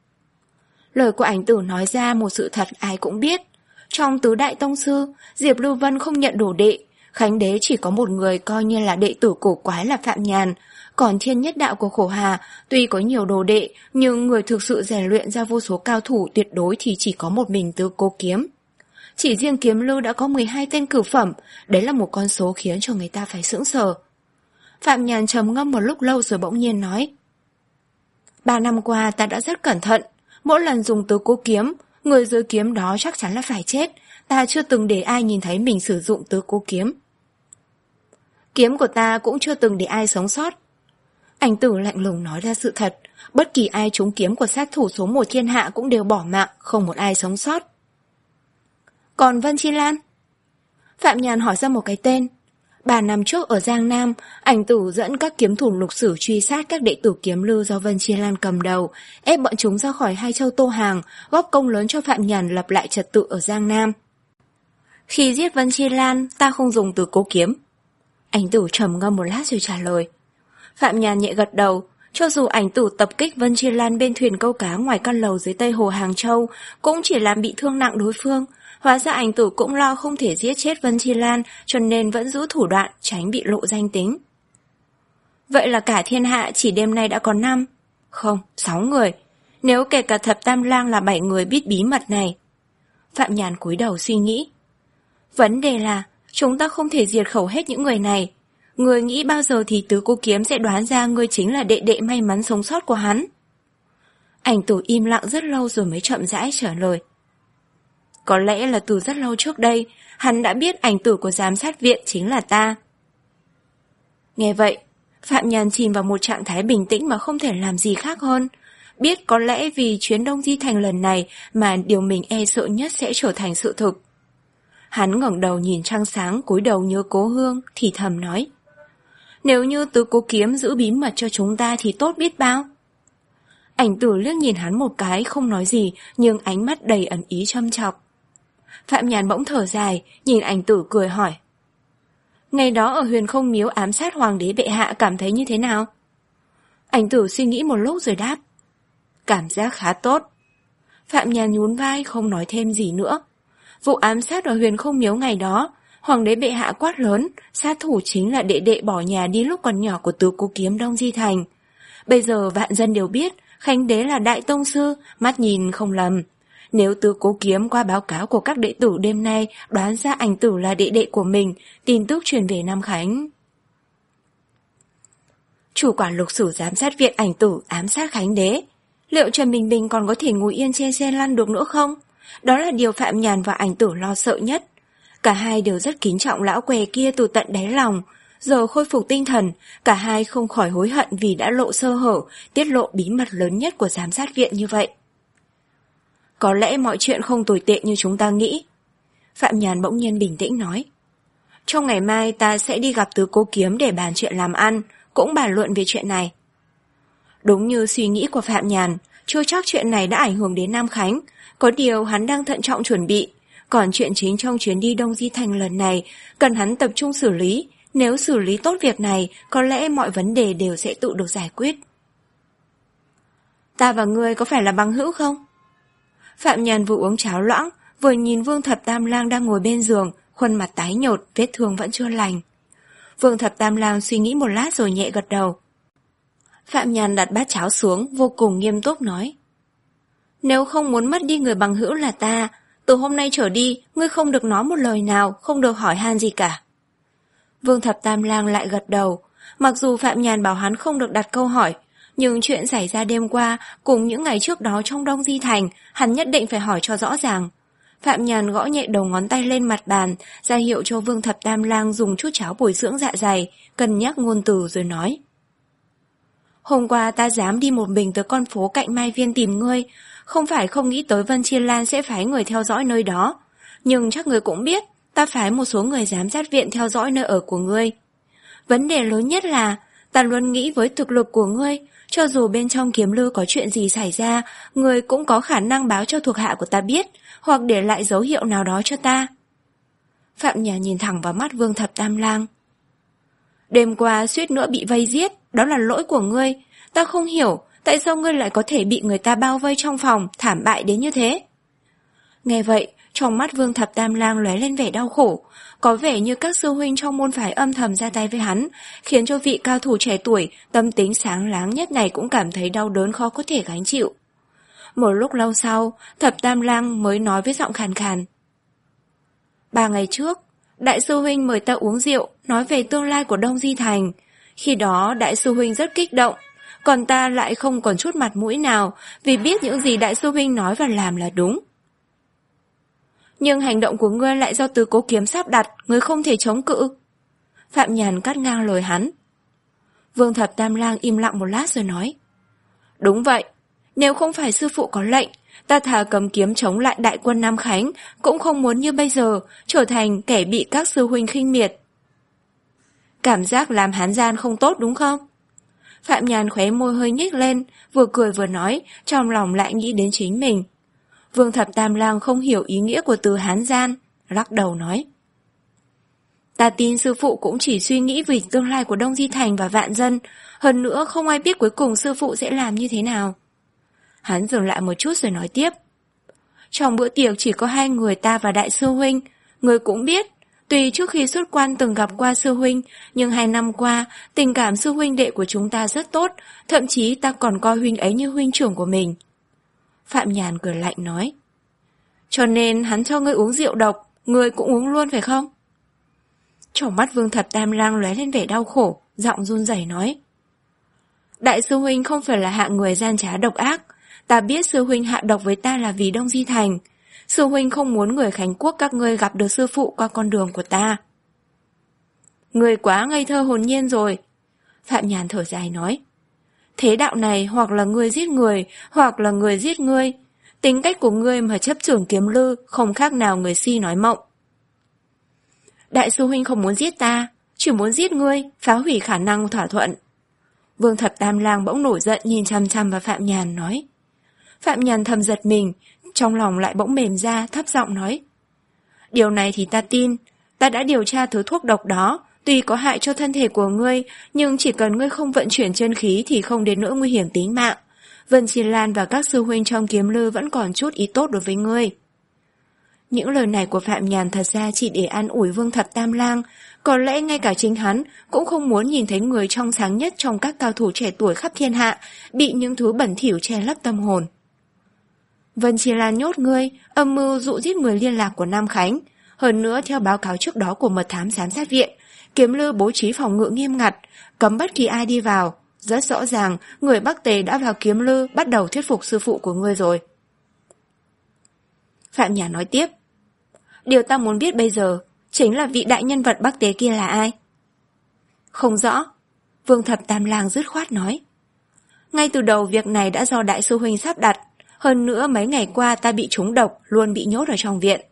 Lời của Ảnh Tử nói ra một sự thật ai cũng biết. Trong tứ đại tông sư, Diệp Lưu Vân không nhận đồ đệ, Khánh Đế chỉ có một người coi như là đệ tử cổ quái là Phạm Nhàn, còn Thiên Nhất Đạo của Khổ Hà tuy có nhiều đồ đệ, nhưng người thực sự rèn luyện ra vô số cao thủ tuyệt đối thì chỉ có một mình Tứ Cố Kiếm. Chỉ riêng kiếm lưu đã có mười hai tên cửu phẩm, đấy là một con số khiến cho người ta phải sững sờ. Phạm Nhàn trầm ngâm một lúc lâu rồi bỗng nhiên nói. Ba năm qua ta đã rất cẩn thận, mỗi lần dùng Tứ Cố Kiếm, người dưới kiếm đó chắc chắn là phải chết, ta chưa từng để ai nhìn thấy mình sử dụng Tứ Cố Kiếm. Kiếm của ta cũng chưa từng để ai sống sót. Ảnh Tử lạnh lùng nói ra sự thật, bất kỳ ai trúng kiếm của sát thủ số một thiên hạ cũng đều bỏ mạng, không một ai sống sót. Còn Vân Chi Lan? Phạm Nhàn hỏi ra một cái tên. Ba năm trước ở Giang Nam, Ảnh Tử dẫn các kiếm thủ Lục Sử truy sát các đệ tử kiếm lưu do Vân Chi Lan cầm đầu, ép bọn chúng ra khỏi Hai Châu Tô Hàng, góp công lớn cho Phạm Nhàn lập lại trật tự ở Giang Nam. Khi giết Vân Chi Lan, ta không dùng Tứ Cố Kiếm. Ảnh Tử trầm ngâm một lát rồi trả lời. Phạm Nhàn nhẹ gật đầu. Cho dù Ảnh Tử tập kích Vân Chi Lan bên thuyền câu cá ngoài căn lầu dưới Tây Hồ Hàng Châu, cũng chỉ làm bị thương nặng đối phương. Hóa ra Ảnh Tử cũng lo không thể giết chết Vân Chi Lan, cho nên vẫn giữ thủ đoạn tránh bị lộ danh tính. Vậy là cả thiên hạ chỉ đêm nay đã có năm, không, sáu người. Nếu kể cả Thập Tam Lang là bảy người biết bí mật này. Phạm Nhàn cúi đầu suy nghĩ. Vấn đề là chúng ta không thể diệt khẩu hết những người này. Người nghĩ bao giờ thì Tứ Cô Kiếm sẽ đoán ra ngươi chính là đệ đệ may mắn sống sót của hắn? Ảnh Tử im lặng rất lâu rồi mới chậm rãi trả lời. Có lẽ là từ rất lâu trước đây, hắn đã biết ảnh tử của giám sát viện chính là ta. Nghe vậy, Phạm Nhàn chìm vào một trạng thái bình tĩnh mà không thể làm gì khác hơn. Biết có lẽ vì chuyến Đông Di Thành lần này mà điều mình e sợ nhất sẽ trở thành sự thực. Hắn ngẩng đầu nhìn trăng sáng, cúi đầu nhớ cố hương, thì thầm nói. Nếu như Tứ Cố Kiếm giữ bí mật cho chúng ta thì tốt biết bao. Ảnh Tử liếc nhìn hắn một cái, không nói gì, nhưng ánh mắt đầy ẩn ý châm chọc. Phạm Nhàn bỗng thở dài, nhìn Ảnh Tử cười hỏi. Ngày đó ở Huyền Không Miếu ám sát Hoàng đế bệ hạ cảm thấy như thế nào? Ảnh Tử suy nghĩ một lúc rồi đáp. Cảm giác khá tốt. Phạm Nhàn nhún vai không nói thêm gì nữa. Vụ ám sát ở Huyền Không Miếu ngày đó, Hoàng đế bệ hạ quát lớn, sát thủ chính là đệ đệ bỏ nhà đi lúc còn nhỏ của Tứ Cố Kiếm Đông Di Thành. Bây giờ vạn dân đều biết, Khánh đế là đại tông sư, mắt nhìn không lầm. Nếu Tứ Cố Kiếm qua báo cáo của các đệ tử đêm nay đoán ra Ảnh Tử là đệ đệ của mình, tin tức truyền về Nam Khánh. Chủ quản lục sử giám sát viện Ảnh Tử ám sát Khánh đế. Liệu Trần Bình Bình còn có thể ngồi yên trên xe lăn được nữa không? Đó là điều Phạm Nhàn và Ảnh Tử lo sợ nhất. Cả hai đều rất kính trọng lão què kia từ tận đáy lòng. Giờ khôi phục tinh thần, cả hai không khỏi hối hận vì đã lộ sơ hở, tiết lộ bí mật lớn nhất của giám sát viện như vậy. Có lẽ mọi chuyện không tồi tệ như chúng ta nghĩ. Phạm Nhàn bỗng nhiên bình tĩnh nói. Trong ngày mai ta sẽ đi gặp Tứ Cố Kiếm để bàn chuyện làm ăn, cũng bàn luận về chuyện này. Đúng như suy nghĩ của Phạm Nhàn, chưa chắc chuyện này đã ảnh hưởng đến Nam Khánh, có điều hắn đang thận trọng chuẩn bị. Còn chuyện chính trong chuyến đi Đông Di Thành lần này, cần hắn tập trung xử lý. Nếu xử lý tốt việc này, có lẽ mọi vấn đề đều sẽ tự được giải quyết. Ta và ngươi có phải là bằng hữu không? Phạm Nhàn vừa uống cháo loãng, vừa nhìn Vương Thập Tam Lang đang ngồi bên giường, khuôn mặt tái nhợt, vết thương vẫn chưa lành. Vương Thập Tam Lang suy nghĩ một lát rồi nhẹ gật đầu. Phạm Nhàn đặt bát cháo xuống, vô cùng nghiêm túc nói. Nếu không muốn mất đi người bằng hữu là ta, từ hôm nay trở đi, ngươi không được nói một lời nào, không được hỏi han gì cả. Vương Thập Tam Lang lại gật đầu. Mặc dù Phạm Nhàn bảo hắn không được đặt câu hỏi, nhưng chuyện xảy ra đêm qua cùng những ngày trước đó trong Đông Di Thành, hắn nhất định phải hỏi cho rõ ràng. Phạm Nhàn gõ nhẹ đầu ngón tay lên mặt bàn, ra hiệu cho Vương Thập Tam Lang dùng chút cháo bồi dưỡng dạ dày, cân nhắc ngôn từ rồi nói. Hôm qua ta dám đi một mình tới con phố cạnh Mai Viên tìm ngươi, không phải không nghĩ tới Vân Chi Lan sẽ phái người theo dõi nơi đó. Nhưng chắc ngươi cũng biết, ta phái một số người giám sát viện theo dõi nơi ở của ngươi. Vấn đề lớn nhất là, ta luôn nghĩ với thực lực của ngươi, cho dù bên trong Kiếm Lư có chuyện gì xảy ra, ngươi cũng có khả năng báo cho thuộc hạ của ta biết, hoặc để lại dấu hiệu nào đó cho ta. Phạm Nhàn nhìn thẳng vào mắt Vương Thập Tam Lang. Đêm qua suýt nữa bị vây giết, đó là lỗi của ngươi. Ta không hiểu, tại sao ngươi lại có thể bị người ta bao vây trong phòng, thảm bại đến như thế? Nghe vậy, trong mắt Vương Thập Tam Lang lóe lên vẻ đau khổ, có vẻ như các sư huynh trong môn phái âm thầm ra tay với hắn, khiến cho vị cao thủ trẻ tuổi, tâm tính sáng láng nhất này cũng cảm thấy đau đớn khó có thể gánh chịu. Một lúc lâu sau, Thập Tam Lang mới nói với giọng khàn khàn. Ba ngày trước, Đại sư huynh mời ta uống rượu, nói về tương lai của Đông Di Thành. Khi đó Đại sư huynh rất kích động, còn ta lại không còn chút mặt mũi nào, vì biết những gì Đại sư huynh nói và làm là đúng. Nhưng hành động của ngươi lại do Tứ Cố Kiếm sắp đặt, ngươi không thể chống cự. Phạm Nhàn cắt ngang lời hắn. Vương Thập Tam Lang im lặng một lát rồi nói. Đúng vậy, nếu không phải sư phụ có lệnh, ta thà cầm kiếm chống lại đại quân Nam Khánh, cũng không muốn như bây giờ trở thành kẻ bị các sư huynh khinh miệt. Cảm giác làm hán gian không tốt đúng không? Phạm Nhàn khóe môi hơi nhếch lên, vừa cười vừa nói, trong lòng lại nghĩ đến chính mình. Vương Thập Tam Lang không hiểu ý nghĩa của từ hán gian, lắc đầu nói. Ta tin sư phụ cũng chỉ suy nghĩ vì tương lai của Đông Di Thành và vạn dân. Hơn nữa không ai biết cuối cùng sư phụ sẽ làm như thế nào. Hắn dừng lại một chút rồi nói tiếp. Trong bữa tiệc chỉ có hai người, ta và đại sư huynh. Người cũng biết, tuy trước khi xuất quan từng gặp qua sư huynh, nhưng hai năm qua, tình cảm sư huynh đệ của chúng ta rất tốt, thậm chí ta còn coi huynh ấy như huynh trưởng của mình. Phạm Nhàn cười lạnh nói. Cho nên hắn cho ngươi uống rượu độc, ngươi cũng uống luôn phải không? Trong mắt Vương Thập Tam Lang lóe lên vẻ đau khổ, giọng run rẩy nói. Đại sư huynh không phải là hạng người gian trá độc ác. Ta biết sư huynh hạ độc với ta là vì Đông Di Thành. Sư huynh không muốn người Khánh Quốc các ngươi gặp được sư phụ qua con đường của ta. Ngươi quá ngây thơ hồn nhiên rồi. Phạm Nhàn thở dài nói. Thế đạo này hoặc là ngươi giết người, hoặc là người giết ngươi. Tính cách của ngươi mà chấp trưởng kiếm lư không khác nào người si nói mộng. Đại sư huynh không muốn giết ta, chỉ muốn giết ngươi, phá hủy khả năng thỏa thuận. Vương Thập Tam Lang bỗng nổi giận nhìn chăm chăm vào Phạm Nhàn nói. Phạm Nhàn thầm giật mình, trong lòng lại bỗng mềm ra, thấp giọng nói. Điều này thì ta tin, ta đã điều tra thứ thuốc độc đó, tuy có hại cho thân thể của ngươi, nhưng chỉ cần ngươi không vận chuyển chân khí thì không đến nỗi nguy hiểm tính mạng. Vân Chi Lan và các sư huynh trong kiếm lư vẫn còn chút ý tốt đối với ngươi. Những lời này của Phạm Nhàn thật ra chỉ để an ủi Vương Thập Tam Lang, có lẽ ngay cả chính hắn cũng không muốn nhìn thấy người trong sáng nhất trong các cao thủ trẻ tuổi khắp thiên hạ bị những thứ bẩn thỉu che lấp tâm hồn. Vân Chi Lan nhốt ngươi, âm mưu dụ giết người liên lạc của Nam Khánh. Hơn nữa, theo báo cáo trước đó của mật thám giám sát viện, kiếm lư bố trí phòng ngự nghiêm ngặt, cấm bất kỳ ai đi vào. Rất rõ ràng, người Bắc Tề đã vào kiếm lư bắt đầu thuyết phục sư phụ của ngươi rồi. Phạm Nhàn nói tiếp. Điều ta muốn biết bây giờ chính là vị đại nhân vật Bắc Tề kia là ai? Không rõ. Vương Thập Tam Lang dứt khoát nói. Ngay từ đầu việc này đã do đại sư huynh sắp đặt. Hơn nữa mấy ngày qua ta bị trúng độc, luôn bị nhốt ở trong viện.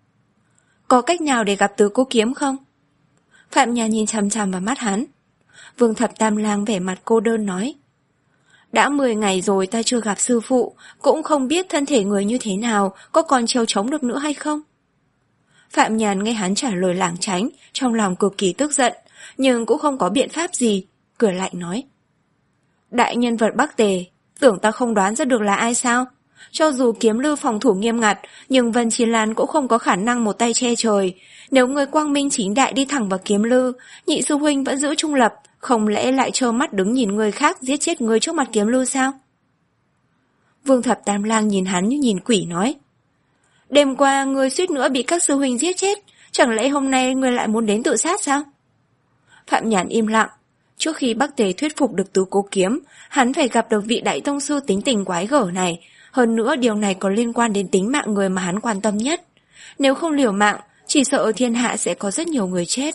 Có cách nào để gặp Tứ Cô Kiếm không? Phạm Nhàn nhìn chằm chằm vào mắt hắn. Vương Thập Tam Lang vẻ mặt cô đơn nói. Đã mười ngày rồi ta chưa gặp sư phụ, cũng không biết thân thể người như thế nào, có còn trèo trống được nữa hay không? Phạm Nhàn nghe hắn trả lời lảng tránh, trong lòng cực kỳ tức giận, nhưng cũng không có biện pháp gì, cười lạnh nói. Đại nhân vật Bắc Tề, tưởng ta không đoán ra được là ai sao? Cho dù kiếm lư phòng thủ nghiêm ngặt, nhưng Vân Chi Lan cũng không có khả năng một tay che trời. Nếu người quang minh chính đại đi thẳng vào kiếm lư, nhị sư huynh vẫn giữ trung lập, không lẽ lại trơ mắt đứng nhìn người khác giết chết người trước mặt kiếm lư sao? Vương Thập Tam Lang nhìn hắn như nhìn quỷ nói. Đêm qua người suýt nữa bị các sư huynh giết chết, chẳng lẽ hôm nay người lại muốn đến tự sát sao? Phạm Nhàn im lặng. Trước khi Bắc Tề thuyết phục được Tứ Cố Kiếm, hắn phải gặp được vị đại tông sư tính tình quái gở này. Hơn nữa điều này có liên quan đến tính mạng người mà hắn quan tâm nhất. Nếu không liều mạng, chỉ sợ ở thiên hạ sẽ có rất nhiều người chết.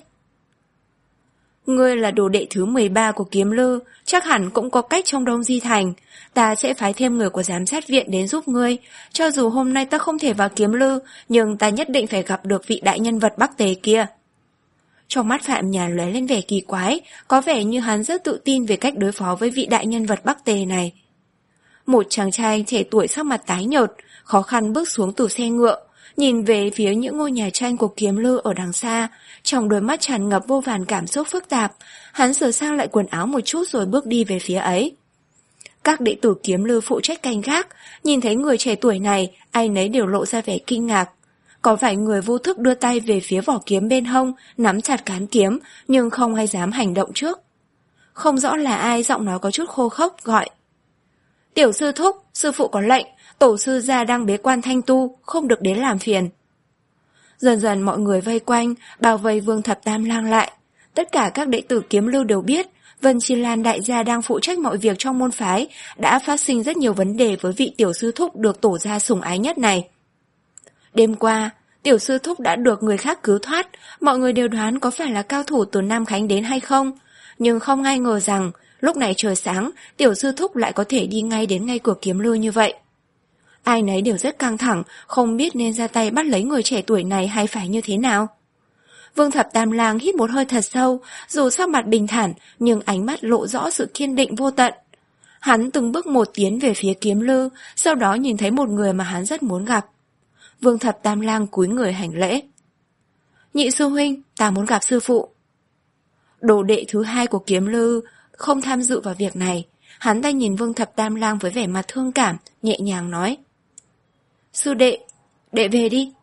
Ngươi là đồ đệ thứ mười ba của kiếm lư, chắc hẳn cũng có cách trong Đông Di Thành. Ta sẽ phái thêm người của giám sát viện đến giúp ngươi. Cho dù hôm nay ta không thể vào kiếm lư, nhưng ta nhất định phải gặp được vị đại nhân vật Bắc Tề kia. Trong mắt Phạm Nhàn lóe lên vẻ kỳ quái, có vẻ như hắn rất tự tin về cách đối phó với vị đại nhân vật Bắc Tề này. Một chàng trai trẻ tuổi sắc mặt tái nhợt, khó khăn bước xuống từ xe ngựa, nhìn về phía những ngôi nhà tranh của kiếm lư ở đằng xa, trong đôi mắt tràn ngập vô vàn cảm xúc phức tạp. Hắn sửa sang lại quần áo một chút rồi bước đi về phía ấy. Các đệ tử kiếm lư phụ trách canh gác, nhìn thấy người trẻ tuổi này, ai nấy đều lộ ra vẻ kinh ngạc. Có vài người vô thức đưa tay về phía vỏ kiếm bên hông, nắm chặt cán kiếm, nhưng không ai dám hành động trước. Không rõ là ai, giọng nói có chút khô khốc, gọi. Tiểu sư thúc, sư phụ có lệnh, tổ sư gia đang bế quan thanh tu, không được đến làm phiền. Dần dần mọi người vây quanh, bao vây Vương Thập Tam Lang lại. Tất cả các đệ tử kiếm lưu đều biết, Vân Chi Lan đại gia đang phụ trách mọi việc trong môn phái, đã phát sinh rất nhiều vấn đề với vị tiểu sư thúc được tổ gia sủng ái nhất này. Đêm qua, tiểu sư thúc đã được người khác cứu thoát, mọi người đều đoán có phải là cao thủ từ Nam Khánh đến hay không. Nhưng không ai ngờ rằng, lúc này trời sáng, tiểu sư thúc lại có thể đi ngay đến ngay cửa kiếm lư như vậy. Ai nấy đều rất căng thẳng, không biết nên ra tay bắt lấy người trẻ tuổi này hay phải như thế nào. Vương Thập Tam Lang hít một hơi thật sâu, dù sắc mặt bình thản, nhưng ánh mắt lộ rõ sự kiên định vô tận. Hắn từng bước một tiến về phía kiếm lư, sau đó nhìn thấy một người mà hắn rất muốn gặp. Vương Thập Tam Lang cúi người hành lễ. Nhị sư huynh, ta muốn gặp sư phụ. Đồ đệ thứ hai của Kiếm Lư không tham dự vào việc này. Hắn ta nhìn Vương Thập Tam Lang với vẻ mặt thương cảm, nhẹ nhàng nói: Sư đệ, đệ về đi.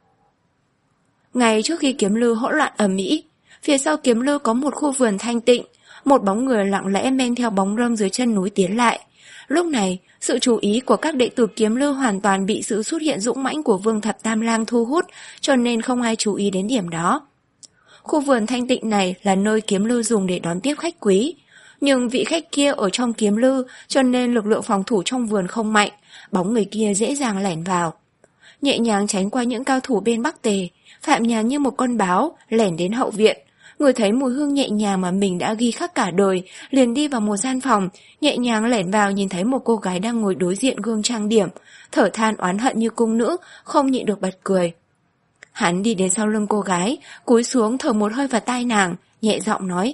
Ngay trước khi Kiếm Lư hỗn loạn ầm ĩ, phía sau Kiếm Lư có một khu vườn thanh tịnh, một bóng người lặng lẽ men theo bóng râm dưới chân núi tiến lại. Lúc này, sự chú ý của các đệ tử Kiếm Lư hoàn toàn bị sự xuất hiện dũng mãnh của Vương Thập Tam Lang thu hút, cho nên không ai chú ý đến điểm đó. Khu vườn thanh tịnh này là nơi Kiếm Lư dùng để đón tiếp khách quý, nhưng vị khách kia ở trong Kiếm Lư, cho nên lực lượng phòng thủ trong vườn không mạnh, bóng người kia dễ dàng lẻn vào. Nhẹ nhàng tránh qua những cao thủ bên Bắc Tề, Phạm Nhàn như một con báo lẻn đến hậu viện. Người thấy mùi hương nhẹ nhàng mà mình đã ghi khắc cả đời, liền đi vào một gian phòng, nhẹ nhàng lẻn vào nhìn thấy một cô gái đang ngồi đối diện gương trang điểm, thở than oán hận như cung nữ, không nhịn được bật cười. Hắn đi đến sau lưng cô gái, cúi xuống thở một hơi vào tai nàng, nhẹ giọng nói: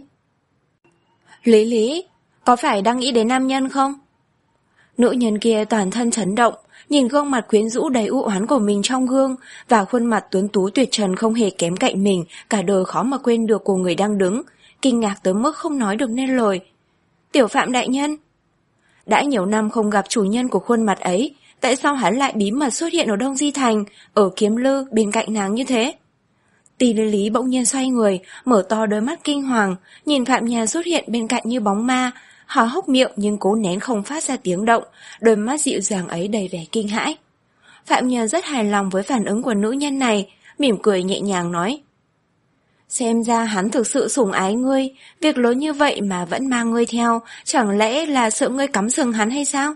Lý Lý, có phải đang nghĩ đến nam nhân không? Nữ nhân kia toàn thân chấn động, nhìn gương mặt quyến rũ đầy u oán của mình trong gương, và khuôn mặt tuấn tú tuyệt trần không hề kém cạnh mình, cả đời khó mà quên được của người đang đứng, kinh ngạc tới mức không nói được nên lời. Tiểu Phạm đại nhân. Đã nhiều năm không gặp chủ nhân của khuôn mặt ấy, tại sao hắn lại bí mật xuất hiện ở Đông Di Thành, ở Kiếm Lư bên cạnh nàng như thế? Tỷ Lý Lý bỗng nhiên xoay người, mở to đôi mắt kinh hoàng, nhìn Phạm Nhàn xuất hiện bên cạnh như bóng ma, há hốc miệng nhưng cố nén không phát ra tiếng động, đôi mắt dịu dàng ấy đầy vẻ kinh hãi. Phạm Nhàn rất hài lòng với phản ứng của nữ nhân này, mỉm cười nhẹ nhàng nói: Xem ra hắn thực sự sủng ái ngươi, việc lớn như vậy mà vẫn mang ngươi theo, chẳng lẽ là sợ ngươi cắm sừng hắn hay sao?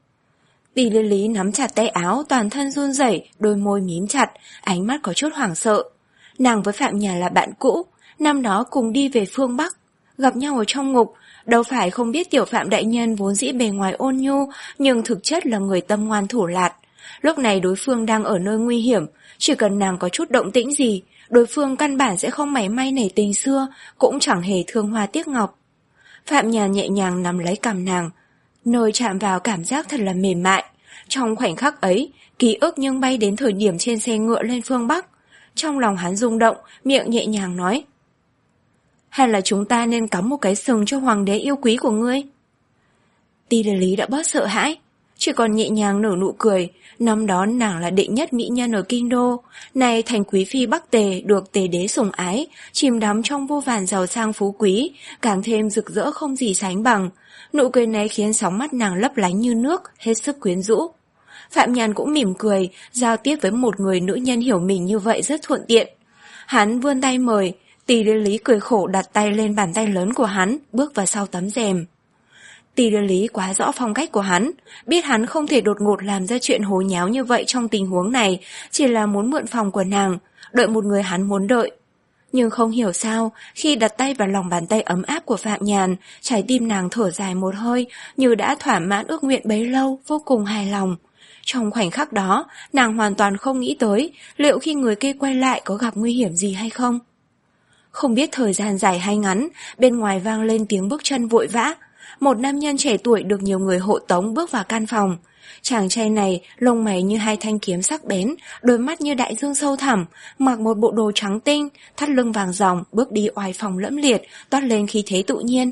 Tỷ Lý Lý nắm chặt tay áo, toàn thân run rẩy, đôi môi mím chặt, ánh mắt có chút hoảng sợ. Nàng với Phạm Nhàn là bạn cũ, năm đó cùng đi về phương Bắc, gặp nhau ở trong ngục, đâu phải không biết Tiểu Phạm đại nhân vốn dĩ bề ngoài ôn nhu, nhưng thực chất là người tâm ngoan thủ lạt. Lúc này đối phương đang ở nơi nguy hiểm, chỉ cần nàng có chút động tĩnh gì, đối phương căn bản sẽ không mảy may nể tình xưa, cũng chẳng hề thương hoa tiếc ngọc. Phạm Nhàn nhẹ nhàng nắm lấy cằm nàng, nơi chạm vào cảm giác thật là mềm mại. Trong khoảnh khắc ấy, ký ức nhưng bay đến thời điểm trên xe ngựa lên phương Bắc. Trong lòng hắn rung động, miệng nhẹ nhàng nói: Hay là chúng ta nên cắm một cái sừng cho hoàng đế yêu quý của ngươi? Tỷ Lý Lý đã bớt sợ hãi, chỉ còn nhẹ nhàng nở nụ cười. Năm đó nàng là đệ nhất mỹ nhân ở kinh đô, nay thành quý phi Bắc Tề, được Tề đế sủng ái, chìm đắm trong vô vàn giàu sang phú quý, càng thêm rực rỡ không gì sánh bằng. Nụ cười này khiến sóng mắt nàng lấp lánh như nước, hết sức quyến rũ. Phạm Nhàn cũng mỉm cười, giao tiếp với một người nữ nhân hiểu mình như vậy rất thuận tiện. Hắn vươn tay mời, Tỷ Lý Lý cười khổ đặt tay lên bàn tay lớn của hắn, bước vào sau tấm rèm. Tỷ Lý Lý quá rõ phong cách của hắn, biết hắn không thể đột ngột làm ra chuyện hố nháo như vậy trong tình huống này, chỉ là muốn mượn phòng của nàng, đợi một người hắn muốn đợi. Nhưng không hiểu sao, khi đặt tay vào lòng bàn tay ấm áp của Phạm Nhàn, trái tim nàng thở dài một hơi, như đã thỏa mãn ước nguyện bấy lâu, vô cùng hài lòng. Trong khoảnh khắc đó, nàng hoàn toàn không nghĩ tới liệu khi người kia quay lại có gặp nguy hiểm gì hay không. Không biết thời gian dài hay ngắn, bên ngoài vang lên tiếng bước chân vội vã. Một nam nhân trẻ tuổi được nhiều người hộ tống bước vào căn phòng. Chàng trai này, lông mày như hai thanh kiếm sắc bén, đôi mắt như đại dương sâu thẳm, mặc một bộ đồ trắng tinh, thắt lưng vàng ròng, bước đi oai phong lẫm liệt, toát lên khí thế tự nhiên.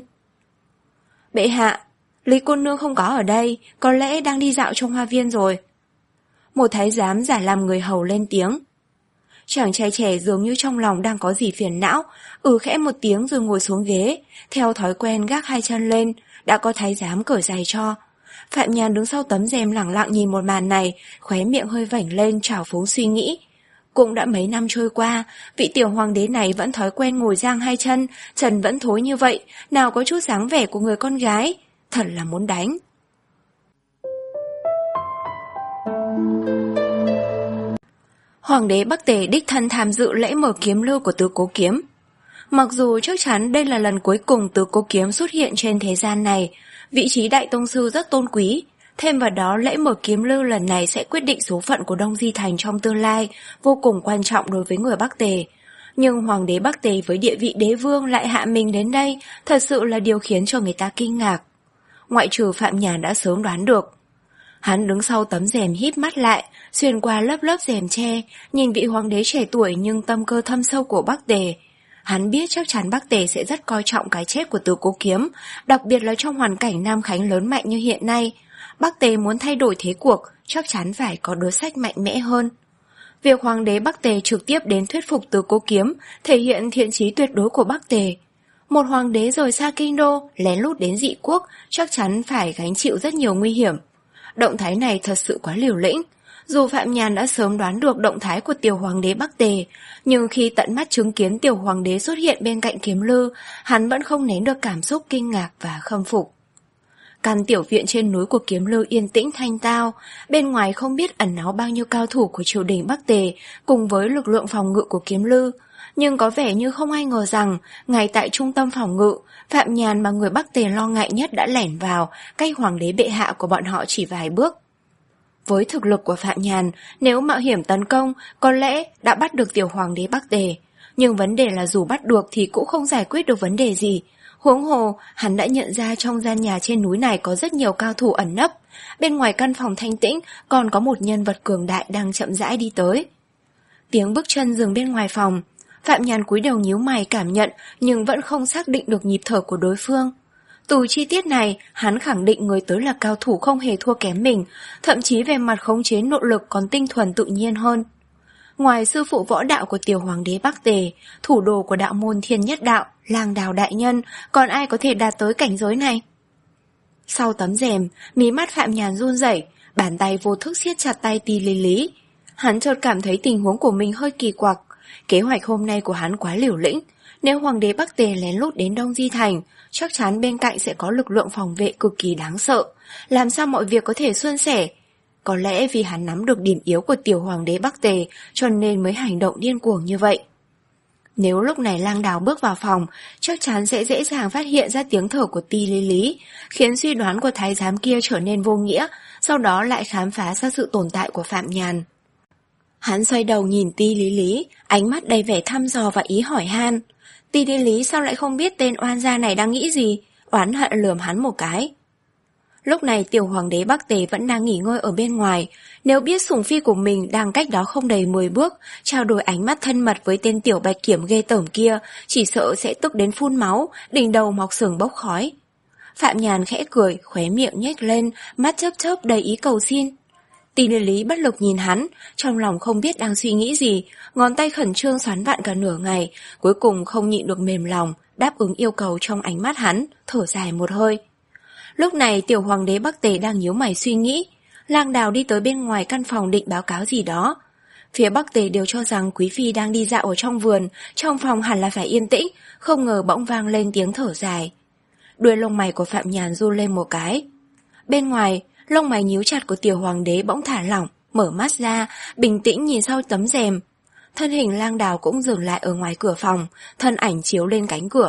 Bệ hạ, Lý cô nương không có ở đây, có lẽ đang đi dạo trong hoa viên rồi. Một thái giám giả làm người hầu lên tiếng. Chàng trai trẻ dường như trong lòng đang có gì phiền não, ừ khẽ một tiếng rồi ngồi xuống ghế, theo thói quen gác hai chân lên, đã có thái giám cởi giày cho. Phạm Nhàn đứng sau tấm rèm lẳng lặng nhìn một màn này, khóe miệng hơi vểnh lên trào phúng suy nghĩ. Cũng đã mấy năm trôi qua, vị tiểu hoàng đế này vẫn thói quen ngồi giang hai chân, trần vẫn thối như vậy, nào có chút dáng vẻ của người con gái, thật là muốn đánh. Hoàng đế Bắc Tề đích thân tham dự lễ mở kiếm lưu của Tứ Cố Kiếm. Mặc dù chắc chắn đây là lần cuối cùng Tứ Cố Kiếm xuất hiện trên thế gian này, vị trí đại tông sư rất tôn quý, thêm vào đó lễ mở kiếm lưu lần này sẽ quyết định số phận của Đông Di Thành trong tương lai, vô cùng quan trọng đối với người Bắc Tề. Nhưng Hoàng đế Bắc Tề với địa vị đế vương lại hạ mình đến đây, thật sự là điều khiến cho người ta kinh ngạc. Ngoại trừ Phạm Nhàn đã sớm đoán được. Hắn đứng sau tấm rèm híp mắt lại, xuyên qua lớp lớp rèm tre, nhìn vị hoàng đế trẻ tuổi nhưng tâm cơ thâm sâu của Bắc Tề. Hắn biết chắc chắn Bắc Tề sẽ rất coi trọng cái chết của Từ Cố Kiếm, đặc biệt là trong hoàn cảnh Nam Khánh lớn mạnh như hiện nay. Bắc Tề muốn thay đổi thế cuộc, chắc chắn phải có đối sách mạnh mẽ hơn. Việc hoàng đế Bắc Tề trực tiếp đến thuyết phục Từ Cố Kiếm thể hiện thiện chí tuyệt đối của Bắc Tề. Một hoàng đế rời xa kinh đô, lén lút đến dị quốc, chắc chắn phải gánh chịu rất nhiều nguy hiểm. Động thái này thật sự quá liều lĩnh. Dù Phạm Nhàn đã sớm đoán được động thái của tiểu hoàng đế Bắc Tề, nhưng khi tận mắt chứng kiến tiểu hoàng đế xuất hiện bên cạnh Kiếm Lư, hắn vẫn không nén được cảm xúc kinh ngạc và khâm phục. Căn tiểu viện trên núi của Kiếm Lư yên tĩnh thanh tao, bên ngoài không biết ẩn náu bao nhiêu cao thủ của triều đình Bắc Tề cùng với lực lượng phòng ngự của Kiếm Lư, nhưng có vẻ như không ai ngờ rằng, ngay tại trung tâm phòng ngự, Phạm Nhàn mà người Bắc Tề lo ngại nhất đã lẻn vào, cách hoàng đế bệ hạ của bọn họ chỉ vài bước. Với thực lực của Phạm Nhàn, nếu mạo hiểm tấn công, có lẽ đã bắt được tiểu hoàng đế Bắc Tề. Nhưng vấn đề là dù bắt được thì cũng không giải quyết được vấn đề gì. Huống hồ, hắn đã nhận ra trong gian nhà trên núi này có rất nhiều cao thủ ẩn nấp. Bên ngoài căn phòng thanh tĩnh còn có một nhân vật cường đại đang chậm rãi đi tới. Tiếng bước chân dừng bên ngoài phòng. Phạm Nhàn cúi đầu nhíu mày cảm nhận nhưng vẫn không xác định được nhịp thở của đối phương. Từ chi tiết này, hắn khẳng định người tới là cao thủ không hề thua kém mình, thậm chí về mặt khống chế nội lực còn tinh thuần tự nhiên hơn. Ngoài sư phụ võ đạo của tiểu hoàng đế Bắc Tề, thủ đồ của đạo môn Thiên Nhất Đạo, Lang Đào đại nhân, còn ai có thể đạt tới cảnh giới này? Sau tấm rèm, mí mắt Phạm Nhàn run rẩy, bàn tay vô thức siết chặt tay Ti Lý Lý. Hắn chợt cảm thấy tình huống của mình hơi kỳ quặc. Kế hoạch hôm nay của hắn quá liều lĩnh. Nếu hoàng đế Bắc Tề lén lút đến Đông Di Thành, chắc chắn bên cạnh sẽ có lực lượng phòng vệ cực kỳ đáng sợ. Làm sao mọi việc có thể suôn sẻ? Có lẽ vì hắn nắm được điểm yếu của tiểu hoàng đế Bắc Tề, cho nên mới hành động điên cuồng như vậy. Nếu lúc này Lang Đào bước vào phòng, chắc chắn sẽ dễ dàng phát hiện ra tiếng thở của Ti Lý Lý, khiến suy đoán của thái giám kia trở nên vô nghĩa, sau đó lại khám phá ra sự tồn tại của Phạm Nhàn. Hắn xoay đầu nhìn Ti Lý Lý, ánh mắt đầy vẻ thăm dò và ý hỏi han. Ti Lý Lý sao lại không biết tên oan gia này đang nghĩ gì, oán hận lườm hắn một cái. Lúc này tiểu hoàng đế Bắc Tề vẫn đang nghỉ ngơi ở bên ngoài, nếu biết sủng phi của mình đang cách đó không đầy mười bước, trao đổi ánh mắt thân mật với tên tiểu bạch kiểm ghê tởm kia, chỉ sợ sẽ tức đến phun máu, đỉnh đầu mọc sừng bốc khói. Phạm Nhàn khẽ cười, khóe miệng nhếch lên, mắt chớp chớp đầy ý cầu xin. Ti Lý Lý bất lực nhìn hắn, trong lòng không biết đang suy nghĩ gì, ngón tay khẩn trương xoắn vặn cả nửa ngày, cuối cùng không nhịn được mềm lòng, đáp ứng yêu cầu trong ánh mắt hắn, thở dài một hơi. Lúc này tiểu hoàng đế Bắc Tề đang nhíu mày suy nghĩ, Lang Đào đi tới bên ngoài căn phòng định báo cáo gì đó. Phía Bắc Tề đều cho rằng quý phi đang đi dạo ở trong vườn, trong phòng hẳn là phải yên tĩnh, không ngờ bỗng vang lên tiếng thở dài. Đuôi lông mày của Phạm Nhàn run lên một cái. Bên ngoài, lông mày nhíu chặt của tiểu hoàng đế bỗng thả lỏng, mở mắt ra, bình tĩnh nhìn sau tấm rèm. Thân hình Lang Đào cũng dừng lại ở ngoài cửa phòng, thân ảnh chiếu lên cánh cửa.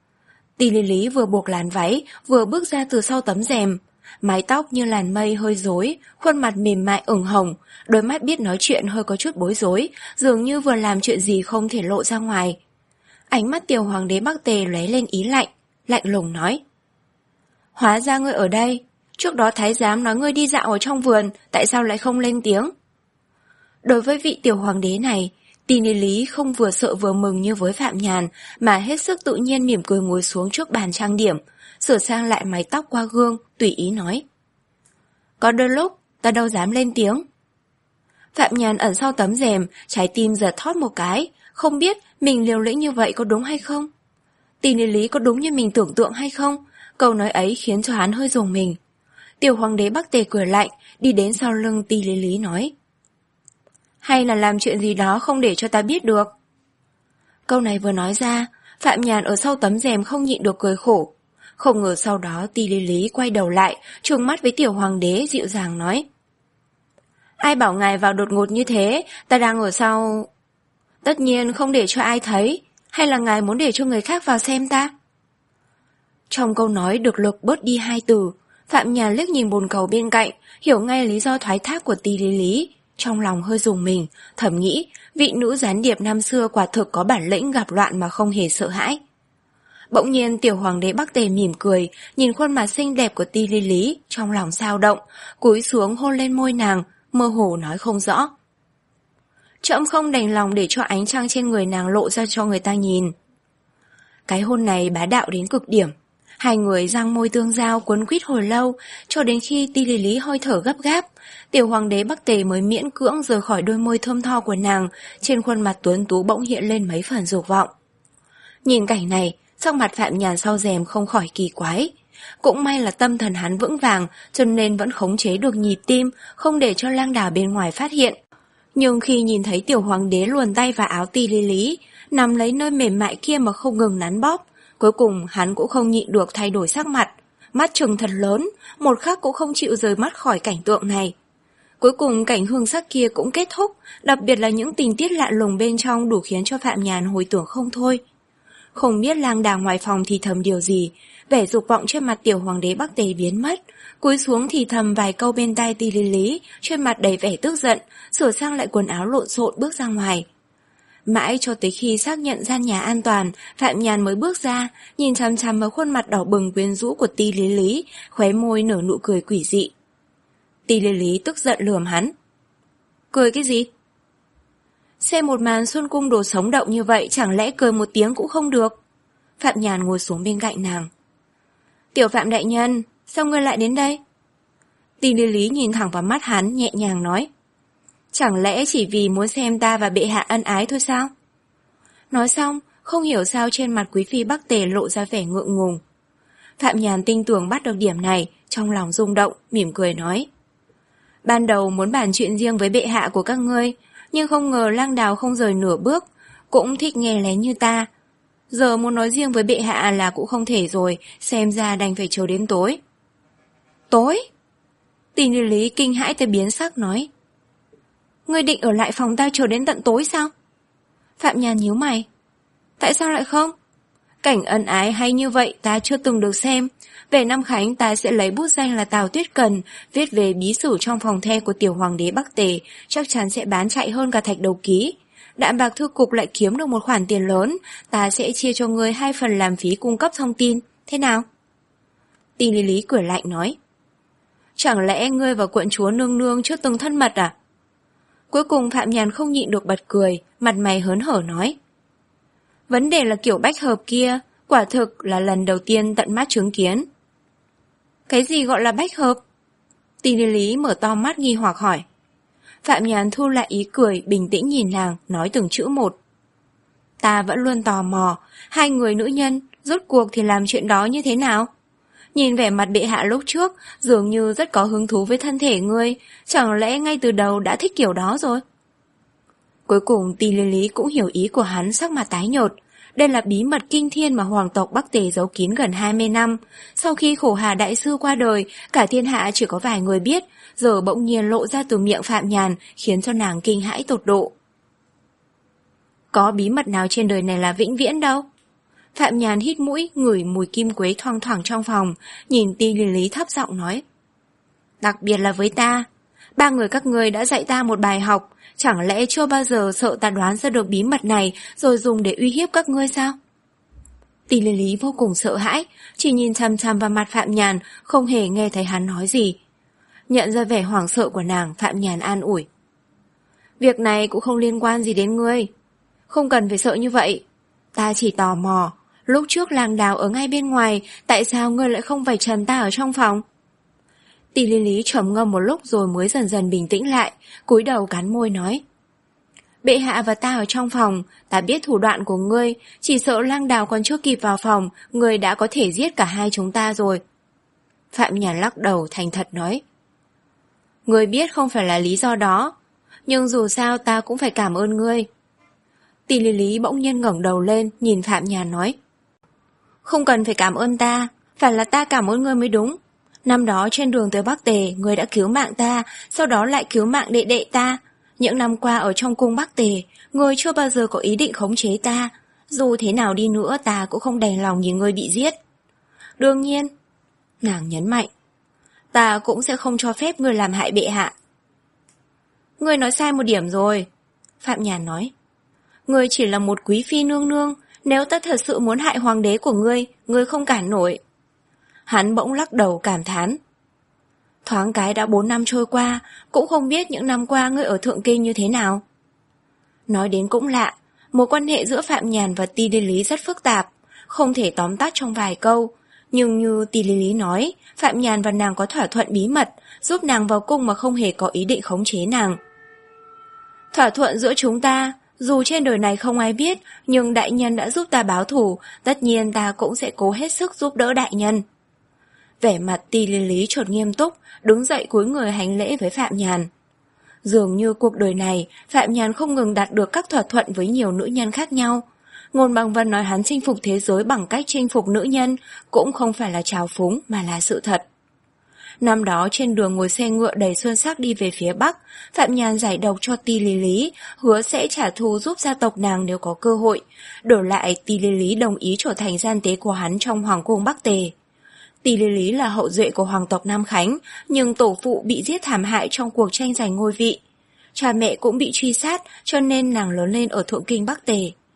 Ti Lý Lý vừa buộc làn váy, vừa bước ra từ sau tấm rèm. Mái tóc như làn mây hơi rối, khuôn mặt mềm mại ửng hồng, đôi mắt biết nói chuyện hơi có chút bối rối, dường như vừa làm chuyện gì không thể lộ ra ngoài. Ánh mắt tiểu hoàng đế Bắc Tề lóe lên ý lạnh, lạnh lùng nói. Hóa ra ngươi ở đây, trước đó thái giám nói ngươi đi dạo ở trong vườn, tại sao lại không lên tiếng? Đối với vị tiểu hoàng đế này, Ti Lý Lý không vừa sợ vừa mừng như với Phạm Nhàn, mà hết sức tự nhiên mỉm cười ngồi xuống trước bàn trang điểm, sửa sang lại mái tóc qua gương, tùy ý nói. Có đôi lúc, ta đâu dám lên tiếng. Phạm Nhàn ẩn sau tấm rèm, trái tim giật thót một cái, không biết mình liều lĩnh như vậy có đúng hay không? Ti Lý Lý có đúng như mình tưởng tượng hay không? Câu nói ấy khiến cho hắn hơi rùng mình. Tiểu hoàng đế Bắc Tề cười lạnh, đi đến sau lưng Ti Lý Lý nói. Hay là làm chuyện gì đó không để cho ta biết được? Câu này vừa nói ra, Phạm Nhàn ở sau tấm rèm không nhịn được cười khổ. Không ngờ sau đó Ti Lý Lý quay đầu lại, trừng mắt với tiểu hoàng đế dịu dàng nói. Ai bảo ngài vào đột ngột như thế, ta đang ở sau... Tất nhiên không để cho ai thấy, hay là ngài muốn để cho người khác vào xem ta? Trong câu nói được lực bớt đi hai từ, Phạm Nhàn liếc nhìn bồn cầu bên cạnh, hiểu ngay lý do thoái thác của Ti Lý Lý. Trong lòng hơi rùng mình, thầm nghĩ vị nữ gián điệp năm xưa quả thực có bản lĩnh gặp loạn mà không hề sợ hãi. Bỗng nhiên tiểu hoàng đế Bắc Tề mỉm cười, nhìn khuôn mặt xinh đẹp của Ti Lý Lý, trong lòng dao động, cúi xuống hôn lên môi nàng, mơ hồ nói không rõ. Trẫm không đành lòng để cho ánh trăng trên người nàng lộ ra cho người ta nhìn. Cái hôn này bá đạo đến cực điểm. Hai người răng môi tương giao quấn quýt hồi lâu, cho đến khi Ti Lý Lý hơi thở gấp gáp, tiểu hoàng đế Bắc Tề mới miễn cưỡng rời khỏi đôi môi thơm tho của nàng, trên khuôn mặt tuấn tú bỗng hiện lên mấy phần dục vọng. Nhìn cảnh này, sắc mặt Phạm Nhàn sau rèm không khỏi kỳ quái. Cũng may là tâm thần hắn vững vàng, cho nên vẫn khống chế được nhịp tim, không để cho lang đảo bên ngoài phát hiện. Nhưng khi nhìn thấy tiểu hoàng đế luồn tay vào áo Ti Lý Lý, nằm lấy nơi mềm mại kia mà không ngừng nắn bóp, cuối cùng hắn cũng không nhịn được thay đổi sắc mặt, mắt trừng thật lớn, một khắc cũng không chịu rời mắt khỏi cảnh tượng này. Cuối cùng cảnh hương sắc kia cũng kết thúc, đặc biệt là những tình tiết lạ lùng bên trong đủ khiến cho Phạm Nhàn hồi tưởng không thôi. Không biết lang đà ngoài phòng thì thầm điều gì, vẻ dục vọng trên mặt tiểu hoàng đế Bắc Tề biến mất, cúi xuống thì thầm vài câu bên tai Ti Lý Lý, trên mặt đầy vẻ tức giận, sửa sang lại quần áo lộn xộn bước ra ngoài. Mãi cho tới khi xác nhận gian nhà an toàn, Phạm Nhàn mới bước ra, nhìn chằm chằm vào khuôn mặt đỏ bừng quyến rũ của Ti Lý Lý, khóe môi nở nụ cười quỷ dị. Ti Lý Lý tức giận lườm hắn. Cười cái gì? Xem một màn xuân cung đồ sống động như vậy, chẳng lẽ cười một tiếng cũng không được? Phạm Nhàn ngồi xuống bên cạnh nàng. Tiểu Phạm đại nhân, sao ngươi lại đến đây? Ti Lý Lý nhìn thẳng vào mắt hắn, nhẹ nhàng nói. Chẳng lẽ chỉ vì muốn xem ta và bệ hạ ân ái thôi sao? Nói xong, không hiểu sao trên mặt quý phi Bắc Tề lộ ra vẻ ngượng ngùng. Phạm Nhàn tin tưởng bắt được điểm này, trong lòng rung động, mỉm cười nói. Ban đầu muốn bàn chuyện riêng với bệ hạ của các ngươi, nhưng không ngờ lang đào không rời nửa bước, cũng thích nghe lén như ta. Giờ muốn nói riêng với bệ hạ là cũng không thể rồi, xem ra đành phải chờ đến tối. Tối? Ti Lý Lý kinh hãi tới biến sắc nói. Ngươi định ở lại phòng ta chờ đến tận tối sao? Phạm Nhàn nhíu mày. Tại sao lại không? Cảnh ân ái hay như vậy ta chưa từng được xem. Về năm khánh ta sẽ lấy bút danh là Tào Tuyết Cần, viết về bí sử trong phòng the của tiểu hoàng đế Bắc Tề, chắc chắn sẽ bán chạy hơn cả thạch đầu ký. Đạm bạc thư cục lại kiếm được một khoản tiền lớn, ta sẽ chia cho ngươi hai phần làm phí cung cấp thông tin, thế nào? Ti Lý Lý cười lạnh nói. Chẳng lẽ ngươi và quận chúa nương nương chưa từng thân mật à? Cuối cùng Phạm Nhàn không nhịn được bật cười, mặt mày hớn hở nói. Vấn đề là kiểu bách hợp kia, quả thực là lần đầu tiên tận mắt chứng kiến. Cái gì gọi là bách hợp? Ti Lý Lý mở to mắt nghi hoặc hỏi. Phạm Nhàn thu lại ý cười, bình tĩnh nhìn nàng, nói từng chữ một. Ta vẫn luôn tò mò, hai người nữ nhân, rốt cuộc thì làm chuyện đó như thế nào? Nhìn vẻ mặt bệ hạ lúc trước, dường như rất có hứng thú với thân thể ngươi, chẳng lẽ ngay từ đầu đã thích kiểu đó rồi? Cuối cùng Ti Lý Lý cũng hiểu ý của hắn, sắc mặt tái nhợt. Đây là bí mật kinh thiên mà hoàng tộc Bắc Tề giấu kín gần hai mươi năm. Sau khi Khổ Hà đại sư qua đời, cả thiên hạ chỉ có vài người biết, giờ bỗng nhiên lộ ra từ miệng Phạm Nhàn, khiến cho nàng kinh hãi tột độ. Có bí mật nào trên đời này là vĩnh viễn đâu? Phạm Nhàn hít mũi, ngửi mùi kim quế thoang thoảng trong phòng, nhìn Ti Lý Lý thấp giọng nói. Đặc biệt là với ta, ba người các ngươi đã dạy ta một bài học, chẳng lẽ chưa bao giờ sợ ta đoán ra được bí mật này rồi dùng để uy hiếp các ngươi sao? Ti Lý Lý vô cùng sợ hãi, chỉ nhìn chằm chằm vào mặt Phạm Nhàn, không hề nghe thấy hắn nói gì. Nhận ra vẻ hoảng sợ của nàng, Phạm Nhàn an ủi. Việc này cũng không liên quan gì đến ngươi, không cần phải sợ như vậy. Ta chỉ tò mò, lúc trước lang đào ở ngay bên ngoài, tại sao ngươi lại không vạch trần ta ở trong phòng? Ti Lý Lý trầm ngâm một lúc rồi mới dần dần bình tĩnh lại, cúi đầu cắn môi nói. Bệ hạ và ta ở trong phòng, ta biết thủ đoạn của ngươi, chỉ sợ lang đào còn chưa kịp vào phòng, ngươi đã có thể giết cả hai chúng ta rồi. Phạm Nhàn lắc đầu thành thật nói. Ngươi biết không phải là lý do đó, nhưng dù sao ta cũng phải cảm ơn ngươi. Ti Lý Lý bỗng nhiên ngẩng đầu lên, nhìn Phạm Nhàn nói. Không cần phải cảm ơn ta, phải là ta cảm ơn ngươi mới đúng. Năm đó trên đường tới Bắc Tề, ngươi đã cứu mạng ta, sau đó lại cứu mạng đệ đệ ta. Những năm qua ở trong cung Bắc Tề, ngươi chưa bao giờ có ý định khống chế ta. Dù thế nào đi nữa ta cũng không đành lòng nhìn ngươi bị giết. Đương nhiên, nàng nhấn mạnh, ta cũng sẽ không cho phép ngươi làm hại bệ hạ. Ngươi nói sai một điểm rồi, Phạm Nhàn nói. Ngươi chỉ là một quý phi nương nương, Nếu ta thật sự muốn hại hoàng đế của ngươi, ngươi không cản nổi. Hắn bỗng lắc đầu cảm thán. Thoáng cái đã bốn năm trôi qua, cũng không biết những năm qua ngươi ở Thượng Kinh như thế nào. Nói đến cũng lạ, mối quan hệ giữa Phạm Nhàn và Ti Liên Lý rất phức tạp, không thể tóm tắt trong vài câu. Nhưng như Ti Liên Lý nói, Phạm Nhàn và nàng có thỏa thuận bí mật, giúp nàng vào cung mà không hề có ý định khống chế nàng. Thỏa thuận giữa chúng ta, dù trên đời này không ai biết, nhưng đại nhân đã giúp ta báo thù, tất nhiên ta cũng sẽ cố hết sức giúp đỡ đại nhân. Vẻ mặt Ti Liên Lý chợt nghiêm túc, đứng dậy cúi người hành lễ với Phạm Nhàn. Dường như cuộc đời này, Phạm Nhàn không ngừng đạt được các thỏa thuận với nhiều nữ nhân khác nhau. Ngôn Bằng Vân nói hắn chinh phục thế giới bằng cách chinh phục nữ nhân, cũng không phải là trào phúng mà là sự thật. Năm đó trên đường ngồi xe ngựa đầy xuân sắc đi về phía Bắc, Phạm Nhàn giải độc cho Ti Liên Lý, hứa sẽ trả thù giúp gia tộc nàng nếu có cơ hội. Đổi lại, Ti Liên Lý đồng ý trở thành gian tế của hắn trong hoàng cung Bắc Tề. Ti Liên Lý là hậu duệ của hoàng tộc Nam Khánh, nhưng tổ phụ bị giết thảm hại trong cuộc tranh giành ngôi vị. Cha mẹ cũng bị truy sát, cho nên nàng lớn lên ở Thượng Kinh Bắc Tề.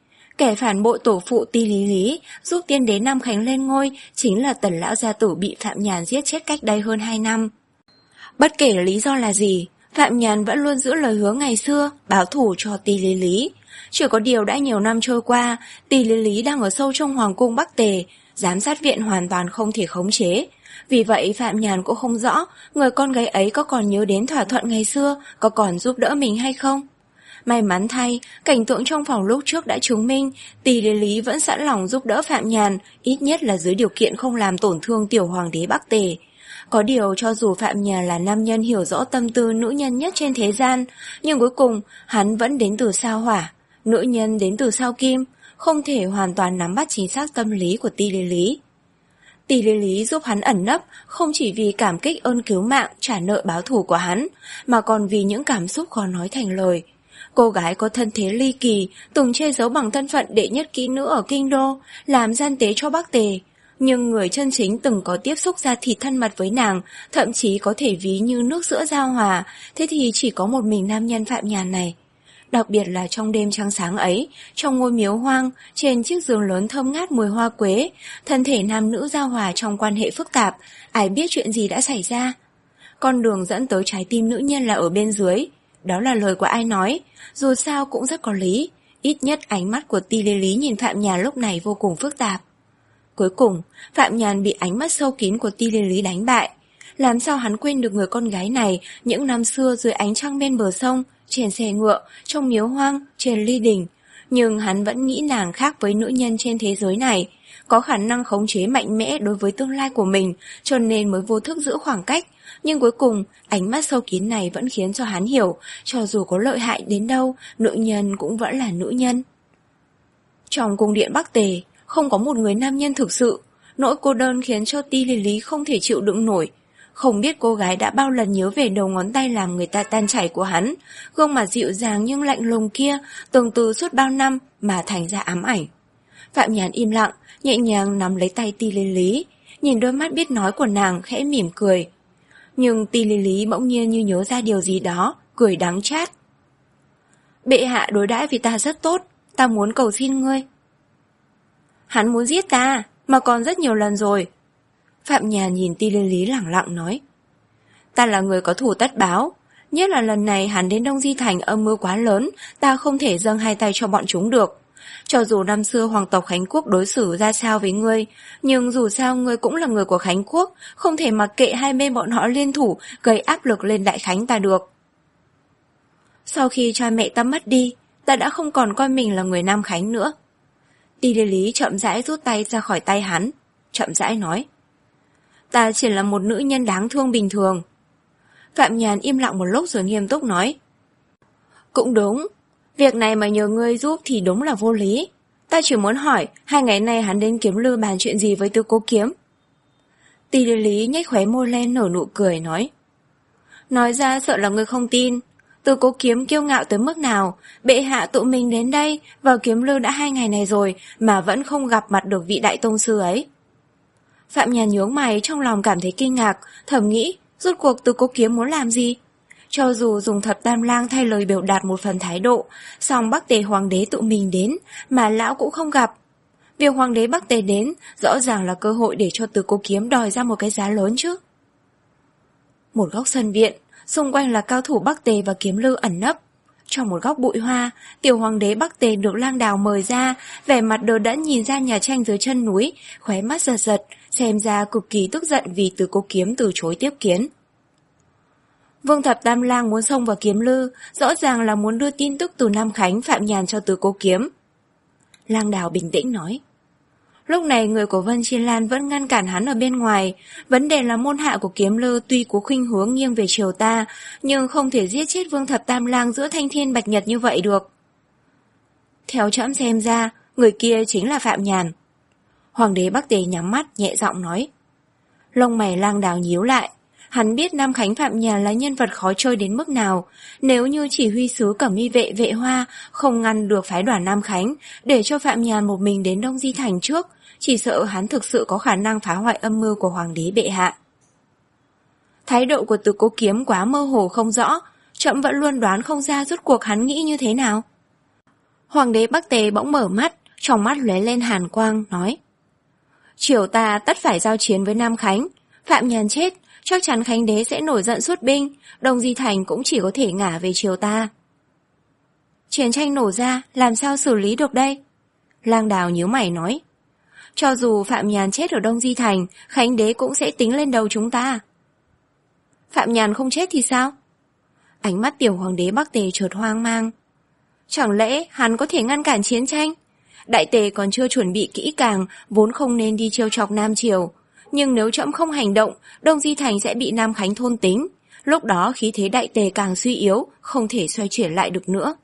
Kẻ phản bội tổ phụ Ti Lý Lý, giúp tiên đế Nam Khánh lên ngôi, chính là Tần lão gia tử bị Phạm Nhàn giết chết cách đây hơn hai năm. Bất kể lý do là gì, Phạm Nhàn vẫn luôn giữ lời hứa ngày xưa, báo thù cho Ti Lý Lý. Chỉ có điều đã nhiều năm trôi qua, Ti Lý Lý đang ở sâu trong hoàng cung Bắc Tề, giám sát viện hoàn toàn không thể khống chế. Vì vậy Phạm Nhàn cũng không rõ người con gái ấy có còn nhớ đến thỏa thuận ngày xưa, có còn giúp đỡ mình hay không. May mắn thay, cảnh tượng trong phòng lúc trước đã chứng minh Ti Liên Lý vẫn sẵn lòng giúp đỡ Phạm Nhàn, ít nhất là dưới điều kiện không làm tổn thương tiểu hoàng đế Bắc Tề. Có điều cho dù Phạm Nhàn là nam nhân hiểu rõ tâm tư nữ nhân nhất trên thế gian, nhưng cuối cùng hắn vẫn đến từ sao hỏa, nữ nhân đến từ sao kim, không thể hoàn toàn nắm bắt chính xác tâm lý của Ti Liên Lý. Ti Liên Lý giúp hắn ẩn nấp không chỉ vì cảm kích ơn cứu mạng, trả nợ báo thù của hắn, mà còn vì những cảm xúc khó nói thành lời. Cô gái có thân thế ly kỳ, từng che giấu bằng thân phận đệ nhất kỹ nữ ở kinh đô, làm gian tế cho Bắc Tề. Nhưng người chân chính từng có tiếp xúc da thịt thân mật với nàng, thậm chí có thể ví như nước sữa giao hòa, thế thì chỉ có một mình nam nhân Phạm Nhàn này. Đặc biệt là trong đêm trăng sáng ấy, trong ngôi miếu hoang, trên chiếc giường lớn thơm ngát mùi hoa quế, thân thể nam nữ giao hòa trong quan hệ phức tạp, ai biết chuyện gì đã xảy ra. Con đường dẫn tới trái tim nữ nhân là ở bên dưới. Đó là lời của ai nói, dù sao cũng rất có lý, ít nhất ánh mắt của Ti Liên Lý nhìn Phạm Nhàn lúc này vô cùng phức tạp. Cuối cùng, Phạm Nhàn bị ánh mắt sâu kín của Ti Liên Lý đánh bại. Làm sao hắn quên được người con gái này những năm xưa dưới ánh trăng bên bờ sông, trên xe ngựa, trong miếu hoang, trên ly đình. Nhưng hắn vẫn nghĩ nàng khác với nữ nhân trên thế giới này, có khả năng khống chế mạnh mẽ đối với tương lai của mình, cho nên mới vô thức giữ khoảng cách. Nhưng cuối cùng, ánh mắt sâu kín này vẫn khiến cho hắn hiểu, cho dù có lợi hại đến đâu, nữ nhân cũng vẫn là nữ nhân. Trong cung điện Bắc Tề, không có một người nam nhân thực sự, nỗi cô đơn khiến cho Ti Liên Lý không thể chịu đựng nổi. Không biết cô gái đã bao lần nhớ về đầu ngón tay làm người ta tan chảy của hắn, gương mặt dịu dàng nhưng lạnh lùng kia, từng từ suốt bao năm mà thành ra ám ảnh. Phạm Nhàn im lặng, nhẹ nhàng nắm lấy tay Ti Liên Lý, nhìn đôi mắt biết nói của nàng khẽ mỉm cười. Nhưng Ti Liên Lý bỗng nhiên như nhớ ra điều gì đó, cười đắng chát. Bệ hạ đối đãi vì ta rất tốt, ta muốn cầu xin ngươi. Hắn muốn giết ta, mà còn rất nhiều lần rồi. Phạm Nhàn nhìn Ti Liên Lý lẳng lặng nói. Ta là người có thù tất báo, nhất là lần này hắn đến Đông Di Thành âm mưu quá lớn, ta không thể dâng hai tay cho bọn chúng được. Cho dù năm xưa hoàng tộc Khánh Quốc đối xử ra sao với ngươi, nhưng dù sao ngươi cũng là người của Khánh Quốc, không thể mặc kệ hai bên bọn họ liên thủ gây áp lực lên Đại Khánh ta được. Sau khi cha mẹ ta mất đi, ta đã không còn coi mình là người Nam Khánh nữa. Ti Liên Lý chậm rãi rút tay ra khỏi tay hắn, chậm rãi nói. Ta chỉ là một nữ nhân đáng thương bình thường. Phạm Nhàn im lặng một lúc rồi nghiêm túc nói. Cũng đúng, việc này mà nhờ ngươi giúp thì đúng là vô lý. Ta chỉ muốn hỏi, hai ngày nay hắn đến Kiếm Lư bàn chuyện gì với Tư Cố Kiếm? Ti Liên Lý nhếch khóe môi lên nở nụ cười nói. Nói ra sợ là ngươi không tin. Tư Cố Kiếm kiêu ngạo tới mức nào, bệ hạ tự mình đến đây, vào Kiếm Lư đã hai ngày này rồi mà vẫn không gặp mặt được vị đại tông sư ấy. Phạm Nhàn nhướng mày, trong lòng cảm thấy kinh ngạc, thầm nghĩ, rốt cuộc Tư Cố Kiếm muốn làm gì? Cho dù dùng thập tam lang thay lời biểu đạt một phần thái độ, song Bắc Tề hoàng đế tự mình đến, mà lão cũng không gặp. Việc hoàng đế Bắc Tề đến rõ ràng là cơ hội để cho Từ Cố Kiếm đòi ra một cái giá lớn chứ. Một góc sân viện, xung quanh là cao thủ Bắc Tề và Kiếm Lư ẩn nấp. Trong một góc bụi hoa, tiểu hoàng đế Bắc Tề được Lang Đào mời ra, vẻ mặt đờ đẫn nhìn ra nhà tranh dưới chân núi, khóe mắt giật giật, xem ra cực kỳ tức giận vì Từ Cố Kiếm từ chối tiếp kiến. Vương Thập Tam Lang muốn xông vào Kiếm Lư, rõ ràng là muốn đưa tin tức từ Nam Khánh Phạm Nhàn cho Từ Cố Kiếm. Lang Đào bình tĩnh nói. Lúc này người của Vân Chi Lan vẫn ngăn cản hắn ở bên ngoài, vấn đề là môn hạ của Kiếm Lư tuy có khuynh hướng nghiêng về triều ta, nhưng không thể giết chết Vương Thập Tam Lang giữa thanh thiên bạch nhật như vậy được. Theo trẫm xem ra, người kia chính là Phạm Nhàn. Hoàng đế Bắc Tề nhắm mắt, nhẹ giọng nói. Lông mày Lang Đào nhíu lại, hắn biết Nam Khánh Phạm Nhàn là nhân vật khó chơi đến mức nào, nếu như chỉ huy sứ Cẩm Y vệ Vệ Hoa không ngăn được phái đoàn Nam Khánh, để cho Phạm Nhàn một mình đến Đông Di Thành trước, chỉ sợ hắn thực sự có khả năng phá hoại âm mưu của hoàng đế bệ hạ. Thái độ của Từ Cố Kiếm quá mơ hồ không rõ, trẫm vẫn luôn đoán không ra rốt cuộc hắn nghĩ như thế nào. Hoàng đế Bắc Tề bỗng mở mắt, trong mắt lóe lên hàn quang, nói. Triều ta tất phải giao chiến với Nam Khánh, Phạm Nhàn chết, chắc chắn Khánh đế sẽ nổi giận xuất binh, Đông Di Thành cũng chỉ có thể ngả về triều ta. Chiến tranh nổ ra, làm sao xử lý được đây? Lang Đào nhíu mày nói. Cho dù Phạm Nhàn chết ở Đông Di Thành, Khánh đế cũng sẽ tính lên đầu chúng ta. Phạm Nhàn không chết thì sao? Ánh mắt tiểu hoàng đế Bắc Tề chợt hoang mang. Chẳng lẽ hắn có thể ngăn cản chiến tranh? Đại tề còn chưa chuẩn bị kỹ càng, vốn không nên đi trêu chọc Nam Triều. Nhưng nếu trẫm không hành động, Đông Di Thành sẽ bị Nam Khánh thôn tính. Lúc đó khí thế đại tề càng suy yếu, không thể xoay chuyển lại được nữa.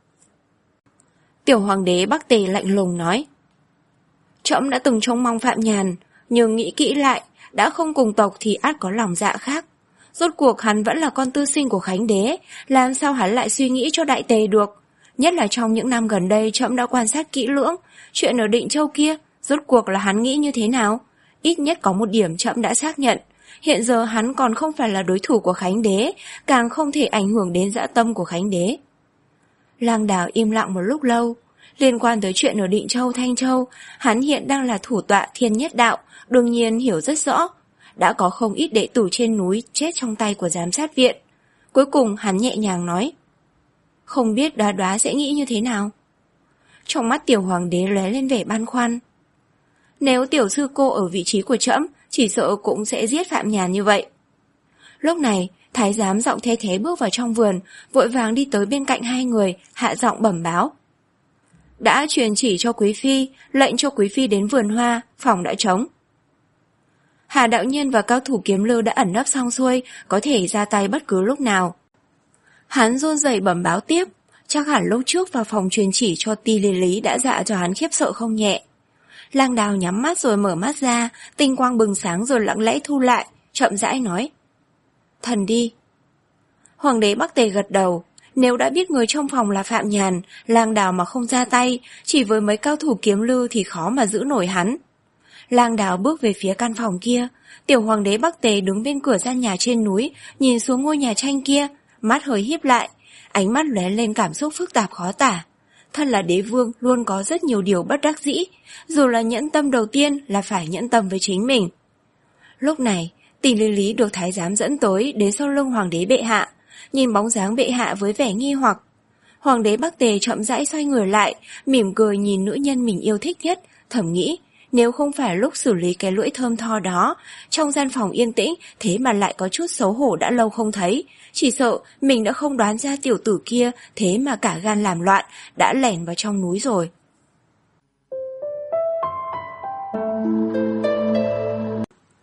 Tiểu hoàng đế Bắc Tề lạnh lùng nói. Trẫm đã từng trông mong Phạm Nhàn, nhưng nghĩ kỹ lại, đã không cùng tộc thì ắt có lòng dạ khác. Rốt cuộc hắn vẫn là con tư sinh của Khánh đế, làm sao hắn lại suy nghĩ cho đại tề được. Nhất là trong những năm gần đây trẫm đã quan sát kỹ lưỡng, chuyện ở Định Châu kia, rốt cuộc là hắn nghĩ như thế nào? Ít nhất có một điểm trẫm đã xác nhận, hiện giờ hắn còn không phải là đối thủ của Khánh đế, càng không thể ảnh hưởng đến dã tâm của Khánh đế. Lang Đào im lặng một lúc lâu. Liên quan tới chuyện ở Định Châu, Thanh Châu, hắn hiện đang là thủ tọa Thiên Nhất Đạo, đương nhiên hiểu rất rõ. Đã có không ít đệ tử trên núi chết trong tay của giám sát viện. Cuối cùng hắn nhẹ nhàng nói. Không biết Đoá Đoá sẽ nghĩ như thế nào? Trong mắt tiểu hoàng đế lóe lên vẻ băn khoăn. Nếu tiểu sư cô ở vị trí của trẫm, chỉ sợ cũng sẽ giết Phạm Nhàn như vậy. Lúc này, thái giám giọng the thế bước vào trong vườn, vội vàng đi tới bên cạnh hai người, hạ giọng bẩm báo. Đã truyền chỉ cho quý phi, lệnh cho quý phi đến vườn hoa, phòng đã trống. Hà đạo nhân và cao thủ Kiếm Lư đã ẩn nấp xong xuôi, có thể ra tay bất cứ lúc nào. Hắn run rẩy bẩm báo tiếp, chắc hẳn lúc trước vào phòng truyền chỉ cho Ti Lý Lý đã dọa cho hắn khiếp sợ không nhẹ. Lang Đào nhắm mắt rồi mở mắt ra, tinh quang bừng sáng rồi lặng lẽ thu lại, chậm rãi nói. Thần đi. Hoàng đế Bắc Tề gật đầu. Nếu đã biết người trong phòng là Phạm Nhàn, Lang Đào mà không ra tay, chỉ với mấy cao thủ Kiếm Lư thì khó mà giữ nổi hắn. Lang Đào bước về phía căn phòng kia, tiểu hoàng đế Bắc Tề đứng bên cửa gian nhà trên núi, nhìn xuống ngôi nhà tranh kia, mắt hơi híp lại, ánh mắt lóe lên cảm xúc phức tạp khó tả. Thân là đế vương luôn có rất nhiều điều bất đắc dĩ, dù là nhẫn tâm đầu tiên là phải nhẫn tâm với chính mình. Lúc này, Tỷ Lý Lý được thái giám dẫn tới đến sau lưng hoàng đế bệ hạ, nhìn bóng dáng bệ hạ với vẻ nghi hoặc. Hoàng đế Bắc Tề chậm rãi xoay người lại, mỉm cười nhìn nữ nhân mình yêu thích nhất, thầm nghĩ, nếu không phải lúc xử lý cái lưỡi thơm tho đó, trong gian phòng yên tĩnh, thế mà lại có chút xấu hổ đã lâu không thấy, chỉ sợ mình đã không đoán ra tiểu tử kia, thế mà cả gan làm loạn, đã lẻn vào trong núi rồi.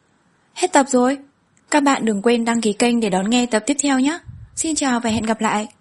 Hết tập rồi. Các bạn đừng quên đăng ký kênh để đón nghe tập tiếp theo nhé. Xin chào và hẹn gặp lại.